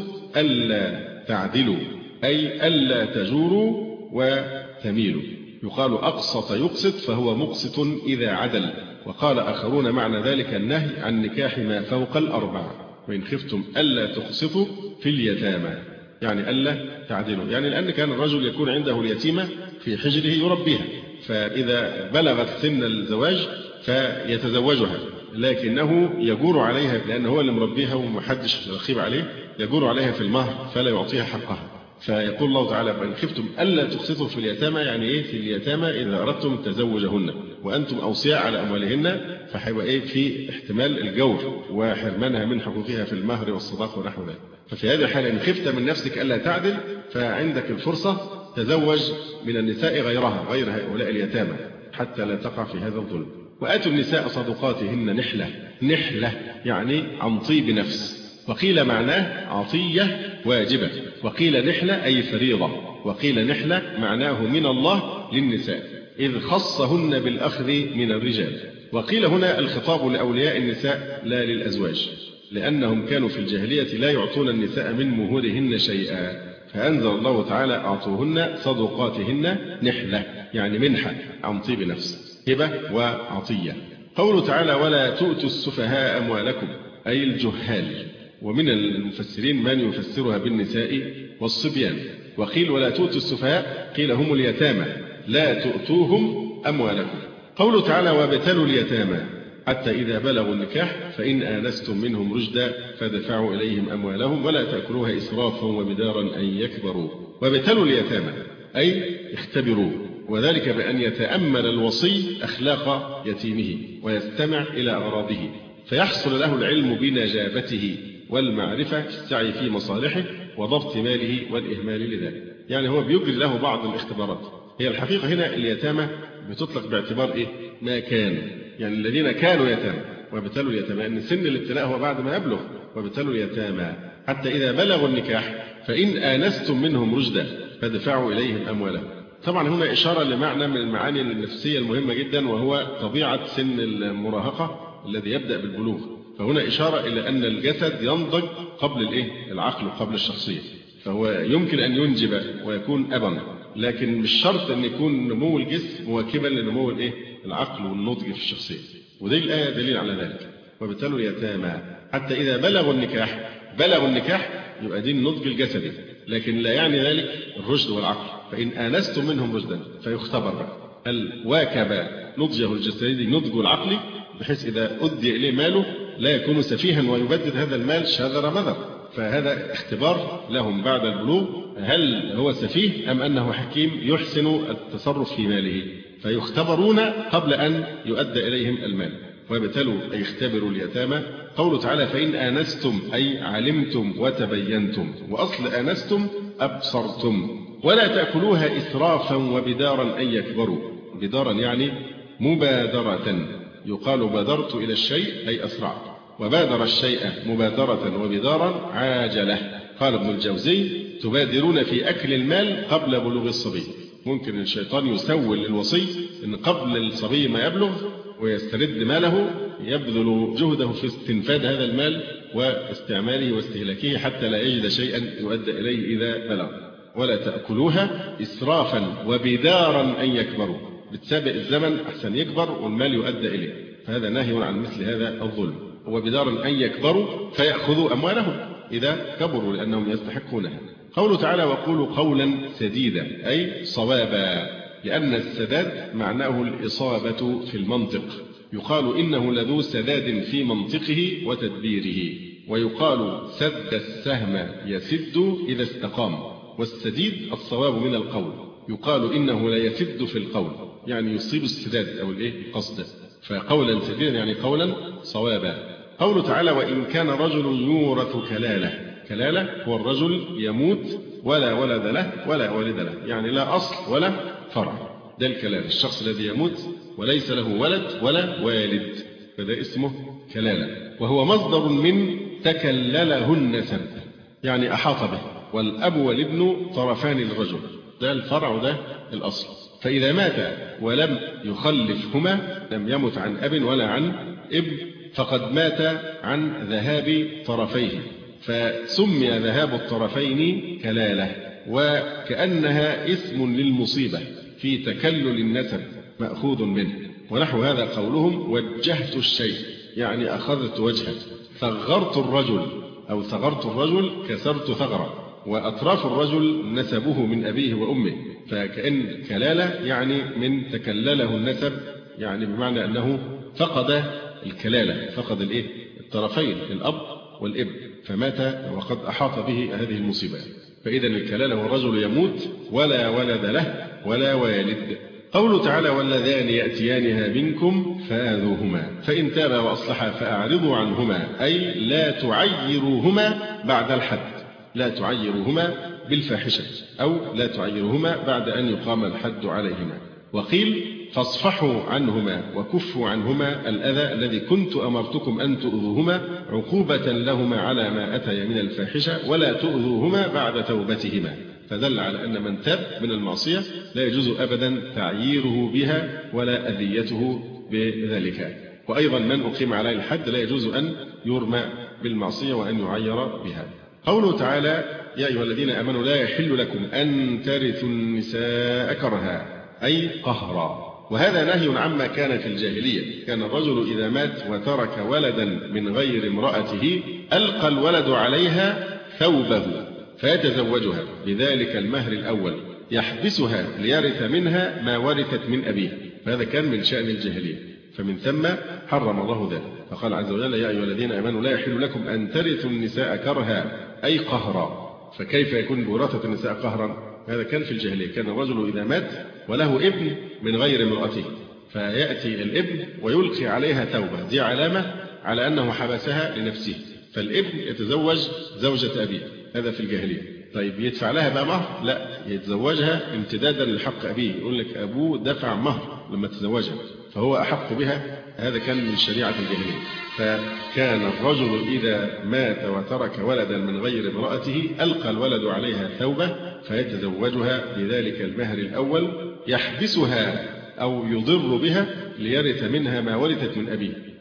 B: ألا تعدلوا أي ألا تجوروا وتميلوا. يقال أقسط يقسط فهو مقسط إذا عدل. وقال آخرون معنى ذلك النهي عن نكاح ما فوق الأربع. وإن خفتم ألا تقسطوا في اليتامى يعني ألا تعدلوا، يعني لأن كان الرجل يكون عنده اليتيمة في حجره يربيها، فإذا بلغت سن الزواج فيتزوجها، لكنه يجور عليها لأنه هو اللي مربيها ومحدش رقيب عليه، يجور عليها في المهر فلا يعطيها حقها. فيقول الله تعالى وإن خفتم ألا تقسطوا في اليتامى، يعني إيه في اليتامى إذا أردتم تزوجهن وأنتم أوصياء على أموالهن، فحيبقى إيه في احتمال الجور وحرمانها من حقوقها في المهر والصداق ونحو ذلك. ففي هذه الحالة إن خفت من نفسك ألا تعدل فعندك الفرصة تزوج من النساء غيرها غير هؤلاء اليتامى حتى لا تقع في هذا الظلم. وآتوا النساء صدقاتهن نحلة. نحلة يعني عن طيب نفس، وقيل معناه عطية واجبة، وقيل نحلة أي فريضة، وقيل نحلة معناه من الله للنساء إذ خصهن بالأخذ من الرجال. وقيل هنا الخطاب لأولياء النساء لا للأزواج، لأنهم كانوا في الجاهلية لا يعطون النساء من مهورهن شيئا، فأنزل الله تعالى أعطوهن صدقاتهن نحلة يعني منحة عن طيب نفس، هبة وعطية. قوله تعالى ولا تؤتوا السفهاء أموالكم أي الجهال. ومن المفسرين من يفسرها بالنساء والصبيان. وقيل ولا تؤتوا السفهاء قيل هم اليتامى لا تؤتوهم أموالكم. قوله تعالى وابتلوا اليتامى حتى إذا بلغوا النكاح فإن آنستم منهم رشدا فدفعوا إليهم أموالهم ولا تأكلوها إسرافا وبدارا أن يكبروا. وابتلوا اليتامى أي اختبروا، وذلك بأن يتأمل الوصي أخلاق يتيمه ويستمع إلى أغراضه فيحصل له العلم بنجابته والمعرفة في السعي في مصالحه وضبط ماله والإهمال لذلك. يعني هو بيجري له بعض الاختبارات. هي الحقيقة هنا اليتامى بتطلق باعتبار إيه؟ ما كان، يعني الذين كانوا يتامى. وابتلوا اليتامى أن سن الابتلاء هو بعد ما يبلغ. وابتلوا اليتامى حتى إذا بلغوا النكاح فإن آنستم منهم رشدا فادفعوا إليهم أموالهم. طبعا هنا إشارة لمعنى من المعاني النفسية المهمة جدا، وهو طبيعة سن المراهقة الذي يبدأ بالبلوغ. فهنا إشارة إلى أن الجسد ينضج قبل الإيه؟ العقل وقبل الشخصية، فهو يمكن أن ينجب ويكون أبا، لكن مش شرط أن يكون نمو الجسم مواكبا لنمو الإيه؟ العقل والنضج في الشخصية، ودي الآية دليل على ذلك. وابتلوا اليتامى حتى إذا بلغوا النكاح، بلغوا النكاح يبقى دي النضج الجسدي، لكن لا يعني ذلك الرشد والعقل. فإن آنستم منهم رشدا فيختبر هل واكب نضجه الجسدي نضج العقل، بحيث إذا أدي إليه ماله لا يكون سفيها ويبدد هذا المال شذر مذر. فهذا اختبار لهم بعد البلوغ، هل هو سفيه أم أنه حكيم يحسن التصرف في ماله، فيختبرون قبل أن يؤدى إليهم المال. وابتلوا أي اختبروا اليتامى. قوله تعالى فإن آنستم أي علمتم وتبينتم، وأصل آنستم أبصرتم، ولا تأكلوها إسرافا وبدارا أن يكبروا. بدارا يعني مبادرة، يقال بادرت إلى الشيء أي أسرع، وبادر الشيء مبادرة وبدارا عاجلة. قال ابن الجوزي تبادرون في أكل المال قبل بلوغ الصبي. ممكن الشيطان يسول للوصي أن قبل الصبي ما يبلغ ويسترد ماله يبذل جهده في استنفاد هذا المال واستعماله واستهلاكه حتى لا يجد شيئا يؤدى إليه إذا بلغ. ولا تأكلوها إسرافا وبدارا أن يكبروا، بتسابق الزمن أحسن يكبر والمال يؤدى إليه، فهذا نهي عن مثل هذا الظلم. وبدارا أن يكبروا فيأخذوا أموالهم إذا كبروا لأنهم يستحقونها. قوله تعالى وقولوا قولا سديدا أي صوابا، لأن السداد معناه الإصابة في المنطق، يقال إنه لذو سداد في منطقه وتدبيره، ويقال سد السهم يسد إذا استقام، والسديد الصواب من القول، يقال إنه لا يسد في القول يعني يصيب السداد أو الإيه قصد، فقولا سديدا يعني قولا صوابا. قوله تعالى وإن كان رجل يورث كلالة، كلالة هو الرجل يموت ولا ولد له ولا والد له، يعني لا أصل ولا فرع، ده الكلالة، الشخص الذي يموت وليس له ولد ولا والد، فده اسمه كلالة. وهو مصدر من تكلله النسب يعني أحاط به، والأب والابن طرفان للرجل، ده الفرع وده الأصل. فإذا مات ولم يخلفهما لم يمت عن أب ولا عن ابن، فقد مات عن ذهاب طرفيه، فسمي ذهاب الطرفين كلالة، وكأنها اسم للمصيبة في تكلل النسب مأخوذ منه. ونحو هذا قولهم وجهت الشيء يعني أخذت وجهه، ثغرت الرجل أو ثغرت الرجل كسرت ثغرة، وأطراف الرجل نسبه من أبيه وأمه، فكأن كلالة يعني من تكلله النسب، يعني بمعنى أنه فقد الكلالة، فقد الإيه الطرفين الأب والابن، فمات وقد أحاط به هذه المصيبة. فإذا الكلالة هو الرجل يموت ولا ولد له ولا والد. قوله تعالى واللذان يأتيانها منكم فآذوهما فإن تابا وأصلحا فأعرضوا عنهما، أي لا تعيروهما بعد الحد، لا تعيروهما بالفاحشة أو لا تعيروهما بعد أن يقام الحد عليهما. وقيل فاصفحوا عنهما وكفوا عنهما الأذى الذي كنت أمرتكم أن تؤذوهما عقوبة لهما على ما أتي من الفاحشة، ولا تؤذوهما بعد توبتهما، فدل على أن من تاب من المعصية لا يجوز أبدا تعييره بها ولا أذيته بذلك. وأيضا من أقيم عليه الحد لا يجوز أن يرمى بالمعصية وأن يعير بها. قوله تعالى يا أيها الذين آمنوا لا يحل لكم أن ترثوا النساء كرها أي قهرا، وهذا نهي عما كان في الجاهلية. كان الرجل إذا مات وترك ولدا من غير امرأته ألقى الولد عليها ثوبه فيتزوجها بذلك المهر الأول يحبسها ليرث منها ما ورثت من أبيه، فهذا كان من شأن الجاهلية، فمن ثم حرم الله ذلك. فقال عز وجل يا أيها الذين آمنوا لا يحل لكم أن ترثوا النساء كرها أي قهرا. فكيف يكون بوراثة النساء قهرا؟ هذا كان في الجاهلية. كان الرجل إذا مات وله ابن من غير امرأته فيأتي الابن ويلقي عليها ثوبة، دي علامة على أنه حبسها لنفسه، فالابن يتزوج زوجة أبيه، هذا في الجاهلية. طيب يدفع لها بقى مهر؟ لا، يتزوجها امتدادا لحق أبيه، يقول لك أبوه دفع مهر لما تزوجها فهو أحق بها، هذا كان من شريعة الجاهلية. فكان الرجل إذا مات وترك ولدا من غير امرأته ألقى الولد عليها ثوبة فيتزوجها بذلك المهر الأول يحبسها أو يضر بها ليرث منها ما ورثت من أبيه،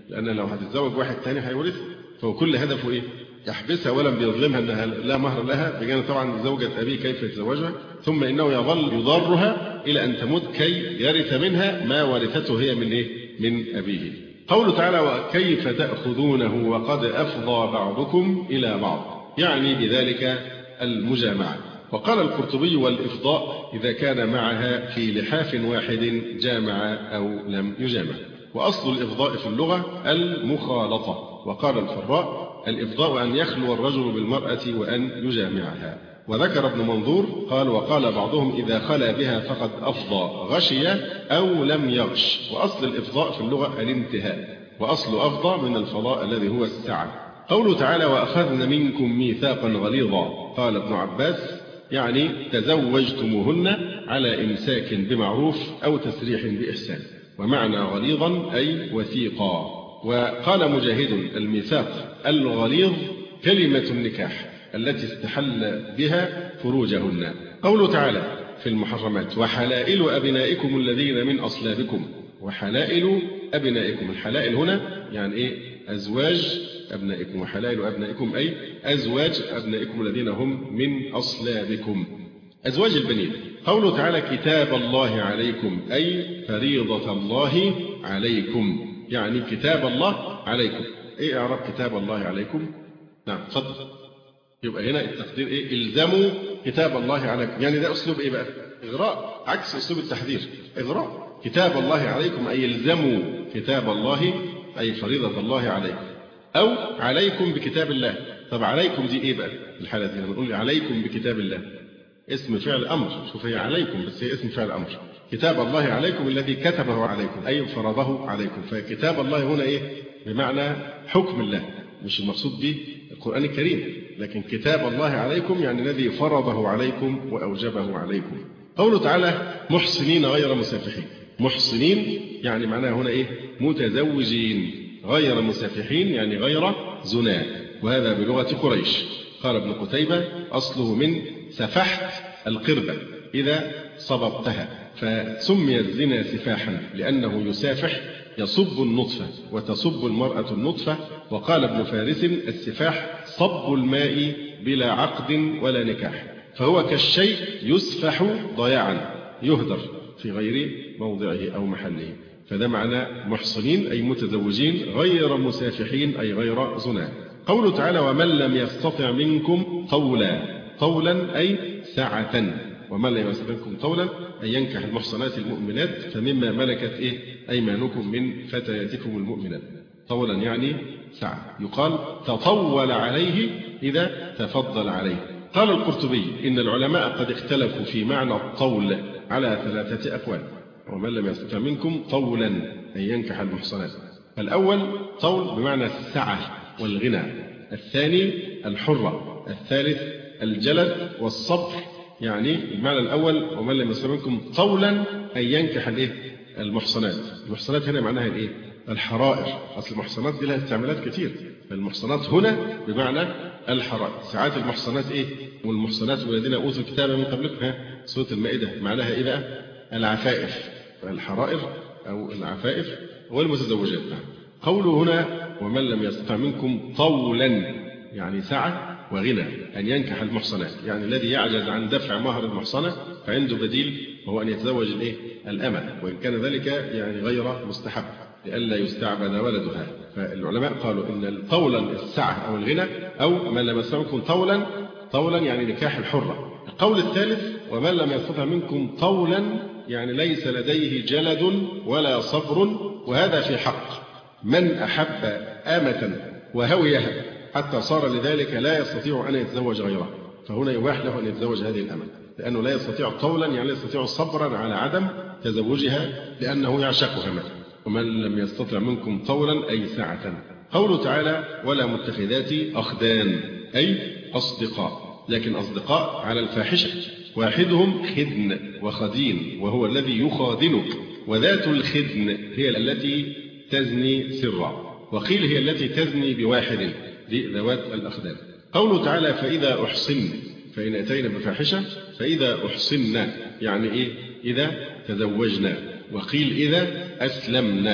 B: لأن لو هتتزوج واحد تاني هيورثها، فهو كل هدفه إيه؟ يحبسها ولم بيظلمها أنها لا مهر لها، بجانب طبعا زوجة أبيه كيف يتزوجها، ثم إنه يظل يضارها إلى أن تموت كي يرث منها ما ورثته هي من إيه؟ من أبيه. قوله تعالى: وكيف تأخذونه وقد أفضى بعضكم إلى بعض، يعني بذلك المجامعة. وقال القرطبي: والإفضاء إذا كان معها في لحاف واحد جامع أو لم يجامع. وأصل الإفضاء في اللغة المخالطة. وقال الفراء: الإفضاء أن يخلو الرجل بالمرأة وأن يجامعها. وذكر ابن منظور قال: وقال بعضهم إذا خلا بها فقد أفضى غشي أو لم يغش. وأصل الإفضاء في اللغة الانتهاء، وأصل أفضى من الفضاء الذي هو السعة. قوله تعالى: وأخذن منكم ميثاقا غليظا. قال ابن عباس: يعني تزوجتموهن على إمساك بمعروف أو تسريح بإحسان. ومعنى غليظا أي وثيقا. وقال مجاهد: الميثاق الغليظ كلمة النكاح التي استحل بها فروجهن. قوله تعالى في المحرمات: وحلائل أبنائكم الذين من أصلابكم. وحلائل أبنائكم، الحلائل هنا يعني إيه؟ أزواج أبنائكم. وحلائل أبنائكم أي أزواج أبنائكم الذين هم من أصلابكم، أزواج البنين. قوله تعالى: كتاب الله عليكم أي فريضة الله عليكم، يعني كتاب الله عليكم. إيه إعراب كتاب الله عليكم؟ نعم تفضل. يبقى هنا التقدير إيه؟ إلزموا كتاب الله عليكم. يعني ده أسلوب إيه بقى؟ إغراء، عكس أسلوب التحذير، إغراء. كتاب الله عليكم أي إلزموا كتاب الله أي فريضة الله عليكم، أو عليكم بكتاب الله. طب عليكم دي إيه بقى؟ الحالة دي لما نقول عليكم بكتاب الله، اسم فعل أمر. شوف هي عليكم بس هي اسم فعل أمر. كتاب الله عليكم الذي كتبه عليكم أي فرضه عليكم. فكتاب الله هنا إيه؟ بمعنى حكم الله، مش المقصود به القرآن الكريم، لكن كتاب الله عليكم يعني الذي فرضه عليكم وأوجبه عليكم. قوله تعالى: محسنين غير مسافحين. محسنين يعني معناها هنا إيه؟ متزوجين، غير مسافحين يعني غير زنا، وهذا بلغة قريش. قال ابن قتيبة: أصله من سفحت القربة إذا صببتها، فسمي الزنا سفاحا لأنه يسافح، يصب النطفة وتصب المرأة النطفة. وقال ابن فارس: السفاح صب الماء بلا عقد ولا نكاح، فهو كالشيء يسفح ضياعا، يهدر في غير موضعه أو محله. فده معنى محصنين أي متزوجين غير مسافحين أي غير زنا. قوله تعالى: ومن لم يستطع منكم طولا. طولا أي سعة. ومن لم يستطع منكم طولا أي ينكح المحصنات المؤمنات فمما ملكت إيه؟ أيمانكم من فتياتكم المؤمنات. طولا يعني سعة. يقال تطول عليه إذا تفضل عليه. قال القرطبي: إن العلماء قد اختلفوا في معنى الطول على ثلاثة أقوال. ومن لم يستطع منكم طولا أن ينكح المحصنات. الأول طول بمعنى السعة والغنى، الثاني الحرة، الثالث الجلد والصبر. يعني المعنى الأول ومن لم يستطع منكم طولا أن ينكح الإيه؟ المحصنات. المحصنات هنا معناها الإيه؟ الحرائر. أصل المحصنات دي لها استعمالات كتير. المحصنات هنا بمعنى الحرائر. ساعات المحصنات إيه؟ والمحصنات والذين أوتوا الكتاب من قبلكم، ها سورة المائدة معناها إيه بقى؟ العفائف. الحرائر أو العفائف والمتزوجات. قوله هنا ومن لم يستطع منكم طولا يعني سعة وغنى أن ينكح المحصنات، يعني الذي يعجز عن دفع مهر المحصنة فعنده بديل وهو أن يتزوج الإيه؟ الأمة، وإن كان ذلك يعني غير مستحب لئلا يستعبد ولدها. فالعلماء قالوا إن طولا السعة أو الغنى، أو من لم يستطع منكم طولا، طولا يعني نكاح الحرة. القول الثالث ومن لم يستطع منكم طولا يعني ليس لديه جلد ولا صبر، وهذا في حق من أحب آمة وهويها حتى صار لذلك لا يستطيع أن يتزوج غيرها، فهنا يباح له أن يتزوج هذه الأمة، لأنه لا يستطيع طولا يعني لا يستطيع صبرا على عدم تزوجها لأنه يعشقها مثلا. ومن لم يستطع منكم طولا أي سعة. قوله تعالى ولا متخذات أخدان أي أصدقاء، لكن أصدقاء على الفاحشة، واحدهم خدن وخدين وهو الذي يخادنك، وذات الخدن هي التي تزني سرا، وقيل هي التي تزني بواحد، دي ذوات الأخدان. قوله تعالى فإذا أحصن، فإن أتينا بفاحشة فإذا أحصن يعني إيه؟ إذا تزوجنا. وقيل إذا أسلمنا،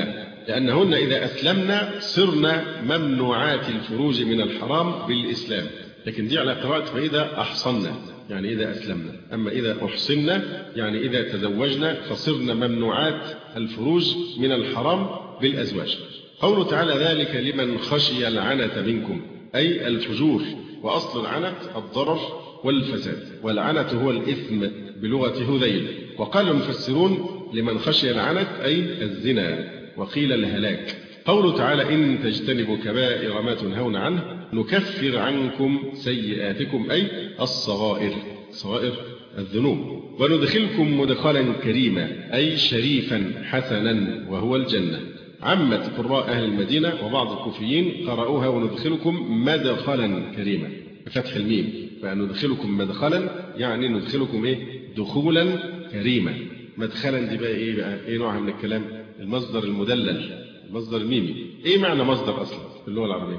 B: لأنهن إذا أسلمنا صرنا ممنوعات الفروج من الحرام بالإسلام. لكن دي على قراءة فإذا أحصنا، يعني إذا أسلمنا. أما إذا أحصنا يعني إذا تزوجنا فصرنا ممنوعات الفروج من الحرام بالأزواج. قوله تعالى ذلك لمن خشي العنة منكم، أي الفجور. وأصل العنة الضرر والفساد، والعنة هو الإثم بلغة هذيل. وقال المفسرون لمن خشي العنة أي الزنا، وقيل الهلاك. قوله تعالى إن تجتنبوا كبائر ما تنهون عنه نكفر عنكم سيئاتكم، أي الصغائر، صغائر الذنوب، وندخلكم مدخلا كريما، أي شريفا حسنا وهو الجنة. عامة قراء أهل المدينة وبعض الكوفيين قرأوها وندخلكم مدخلا كريما بفتح الميم، فندخلكم مدخلا يعني ندخلكم إيه؟ دخولا كريما. مدخلا دي بقى إيه بقى؟ إيه نوعها من الكلام؟ المصدر المدلل، المصدر الميمي. إيه معنى مصدر أصلا في اللغة العربية؟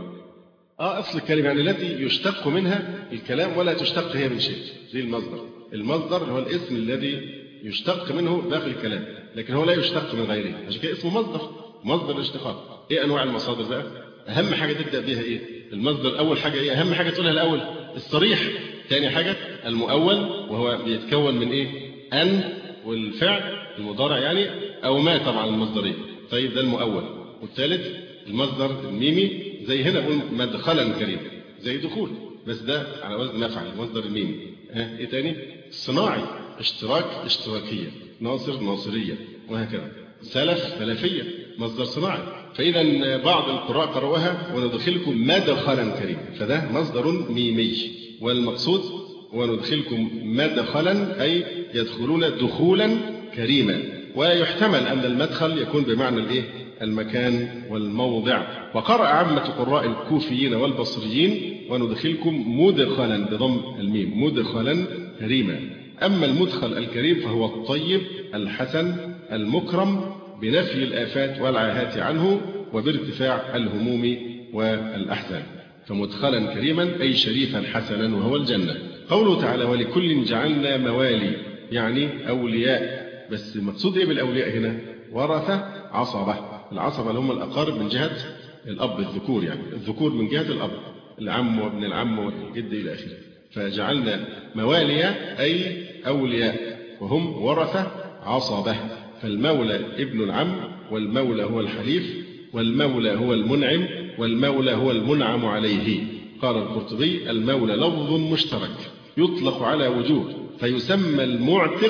B: آه أصل الكلمة يعني التي يشتق منها الكلام ولا تشتق هي من شيء، دي المصدر. المصدر هو الاسم الذي يشتق منه باقي الكلام، لكن هو لا يشتق من غيره، عشان كده اسمه مصدر، مصدر الاشتقاق. إيه أنواع المصادر بقى؟ أهم حاجة تبدأ بها إيه؟ المصدر أول حاجة إيه؟ أهم حاجة تقولها الأول الصريح. ثاني حاجة المؤول، وهو بيتكون من إيه؟ أن والفعل المضارع يعني، أو ما طبعا المصدرية. طيب ده المؤول. والثالث المصدر الميمي، زي هنا بقول مدخلا كريم، زي دخول، بس ده على وزن مفعل، المصدر الميمي. ها إيه تاني؟ صناعي، اشتراك اشتراكية، ناصر ناصرية، وهكذا. سلف سلفية، مصدر صناعي. فإذا بعض القراء قرأوها وندخلكم مدخلا كريما، فده مصدر ميمي، والمقصود وندخلكم مدخلا أي يدخلون دخولا كريما. ويحتمل أن المدخل يكون بمعنى الإيه؟ المكان والموضع. وقرأ عامة قراء الكوفيين والبصريين وندخلكم مدخلا بضم الميم، مدخلا كريما. أما المدخل الكريم فهو الطيب الحسن المكرم بنفي الآفات والعاهات عنه وبارتفاع الهموم والأحزان. فمدخلا كريما أي شريفا حسنا وهو الجنة. قوله تعالى ولكل جعلنا موالي يعني أولياء، بس المقصود إيه بالأولياء هنا؟ ورثة عصبة. العصبة اللي هم الأقارب من جهة الأب، الذكور يعني، الذكور من جهة الأب، العم وابن العم والجد إلى آخره. فجعلنا موالي أي أولياء، وهم ورثة عصبة. فالمولى ابن العم، والمولى هو الحليف، والمولى هو المنعم، والمولى هو المنعم عليه. قال القرطبي المولى لفظ مشترك يطلق على وجوه، فيسمى المعتق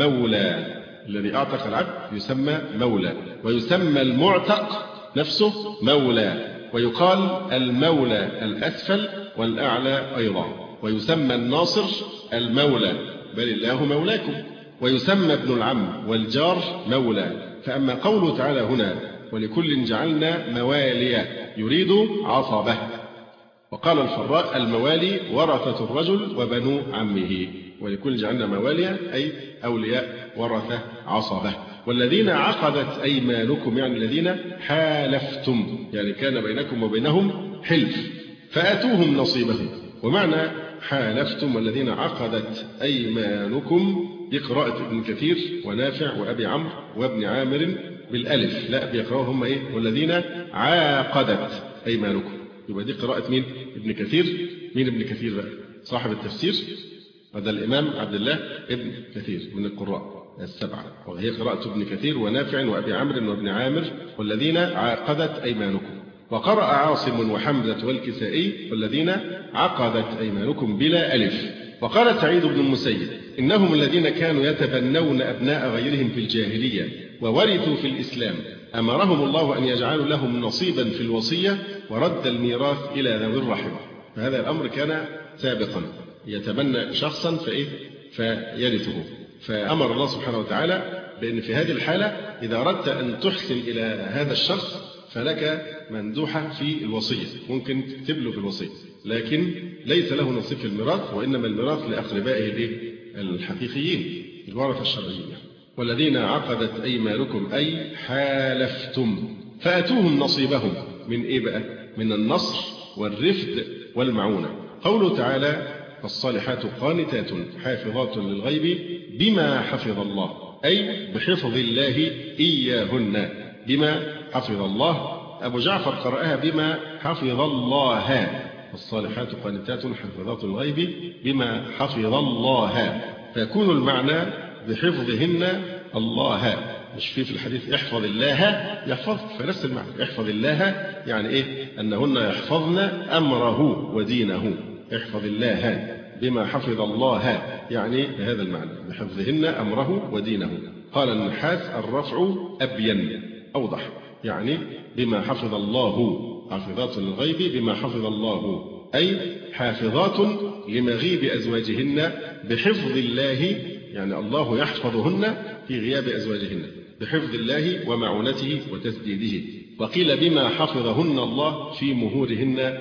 B: مولى، الذي أعتق العبد يسمى مولى، ويسمى المعتق نفسه مولى، ويقال المولى الأسفل والأعلى أيضا، ويسمى الناصر المولى بل الله مولاكم، ويسمى ابن العم والجار مولى. فأما قوله تعالى هنا ولكل جعلنا موالي يريد عصبة. وقال الفراء الموالي ورثة الرجل وبنو عمه، ولكل جعلنا موالي أي أولياء ورثة عصبة. والذين عقدت أيمانكم يعني الذين حالفتم، يعني كان بينكم وبينهم حلف، فآتوهم نصيبهم. ومعنى حالفتم والذين عقدت أيمانكم بقراءة ابن كثير ونافع وأبي عمرو وابن عامر بالألف، لا بيقرأوا هم إيه؟ والذين عاقدت أيمانكم. يبقى دي قراءة مين؟ ابن كثير. مين ابن كثير بقى؟ صاحب التفسير، هذا الإمام عبد الله ابن كثير من القراء السبعة، وهي قراءة ابن كثير ونافع وأبي عمرو وابن عامر والذين عاقدت أيمانكم. وقرأ عاصم وحمزة والكسائي والذين عقدت أيمانكم بلا ألف. وقال سعيد بن المسيب إنهم الذين كانوا يتبنون أبناء غيرهم في الجاهلية وورثوا في الإسلام، أمرهم الله أن يجعلوا لهم نصيبا في الوصية ورد الميراث إلى ذوي الرحم. فهذا الأمر كان سابقا، يتبنى شخصا فإيه؟ فيرثه. فأمر الله سبحانه وتعالى بأن في هذه الحالة إذا أردت أن تحسن إلى هذا الشخص فلك مندوحة في الوصية، ممكن تكتب له في الوصية، لكن ليس له نصيب في الميراث، وإنما الميراث لأقربائه الحقيقيين الورثة الشرعيين. والذين عقدت أيمانكم أي حالفتم فأتوهم نصيبهم من إيه بقى؟ من النصر والرفد والمعونة. قوله تعالى فالصالحات قانتات حافظات للغيب بما حفظ الله، أي بحفظ الله إياهن، بما حفظ الله. أبو جعفر قرأها بما حفظ الله، الصالحات قانتات حافظات الغيب بما حفظ الله، فيكون المعنى بحفظهن الله. مش في في الحديث احفظ الله يحفظك، فنفس المعنى احفظ الله يعني إيه؟ أنهن يحفظن أمره ودينه. احفظ الله بما حفظ الله يعني بهذا المعنى، بحفظهن أمره ودينه. قال النحاس الرفع أبين أوضح، يعني بما حفظ الله، حافظات للغيب بما حفظ الله، أي حافظات لمغيب أزواجهن بحفظ الله، يعني الله يحفظهن في غياب أزواجهن بحفظ الله ومعونته وتسديده. وقيل بما حفظهن الله في مهورهن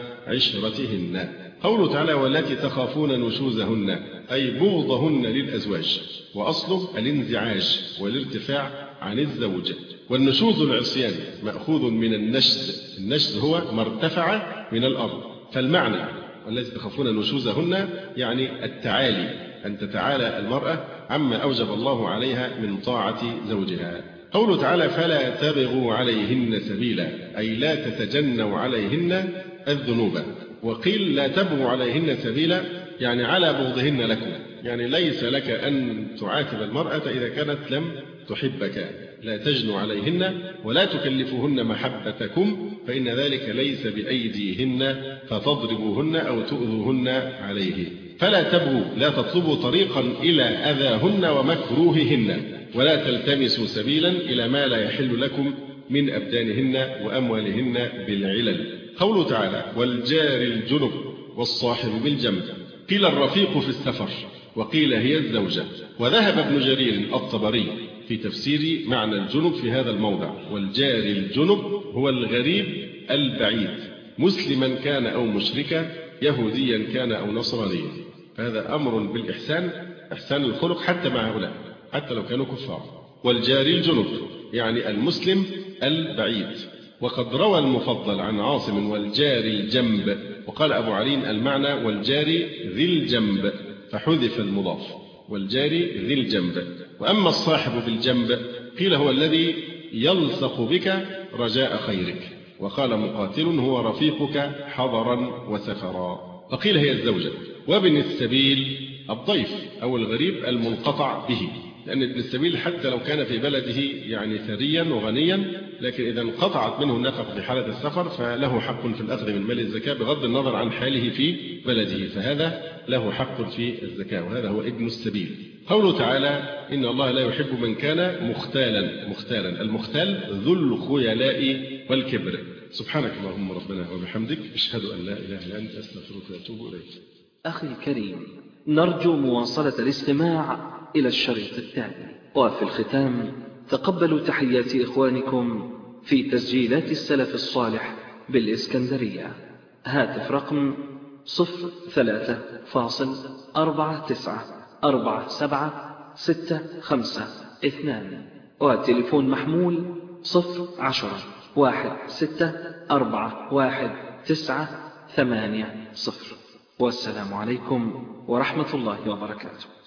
B: وعشرتهن. قوله تعالى والتي تخافون نشوزهن أي بغضهن للأزواج، وأصله الانزعاج والارتفاع عن الزوج. والنشوز العصيان مأخوذ من النشز، النشز هو ما ارتفع من الأرض. فالمعنى والتي تخافون نشوزهن يعني التعالي، أن تتعالى المرأة عما أوجب الله عليها من طاعة زوجها. قوله تعالى فلا تبغوا عليهن سبيلا أي لا تتجنوا عليهن الذنوب. وقيل لا تبغوا عليهن سبيلا يعني على بغضهن لكم، يعني ليس لك أن تعاتب المرأة إذا كانت لم تحبك، لا تجنوا عليهن ولا تكلفوهن محبتكم، فإن ذلك ليس بأيديهن فتضربوهن أو تؤذوهن عليه. فلا تبغوا لا تطلبوا طريقا إلى أذاهن ومكروههن، ولا تلتمسوا سبيلا إلى ما لا يحل لكم من أبدانهن وأموالهن بالعلل. قوله تعالى والجار الجنب والصاحب بالجنب، قيل الرفيق في السفر، وقيل هي الزوجة. وذهب ابن جرير الطبري في تفسير معنى الجنب في هذا الموضع، والجار الجنب هو الغريب البعيد، مسلما كان أو مشركا، يهوديا كان أو نصرانيا. فهذا أمر بالإحسان، إحسان الخلق حتى مع هؤلاء حتى لو كانوا كفار. والجار الجنب يعني المسلم البعيد. وقد روى المفضل عن عاصم والجار الجنب، وقال أبو علي المعنى والجار ذي الجنب فحذف المضاف، والجار ذي الجنب. وأما الصاحب بالجنب قيل هو الذي يلصق بك رجاء خيرك، وقال مقاتل هو رفيقك حضرا وسفرا. وقيل هي الزوجة. وابن السبيل الضيف أو الغريب المنقطع به، لأن ابن السبيل حتى لو كان في بلده يعني ثريا وغنيا، لكن إذا انقطعت منه النفقة في حالة السفر فله حق في الأخذ من مال الزكاة بغض النظر عن حاله في بلده، فهذا له حق في الزكاة، وهذا هو ابن السبيل. قوله تعالى إن الله لا يحب من كان مختالا. مختالا المختال ذو الخيلاء والكبر. سبحانك اللهم ربنا وبحمدك أشهد أن لا إله إلا أنت أستغفرك وأتوب إليك.
A: أخي الكريم، نرجو مواصلة الاستماع إلى الشريط التالي. وفي الختام تقبلوا تحيات إخوانكم في تسجيلات السلف الصالح بالإسكندرية. هاتف رقم صفر ثلاثة فاصل أربعة تسعة أربعة سبعة ستة خمسة اثنان، وتليفون محمول صفر عشرة واحد ستة أربعة واحد تسعة ثمانية صفر. والسلام عليكم ورحمة الله وبركاته.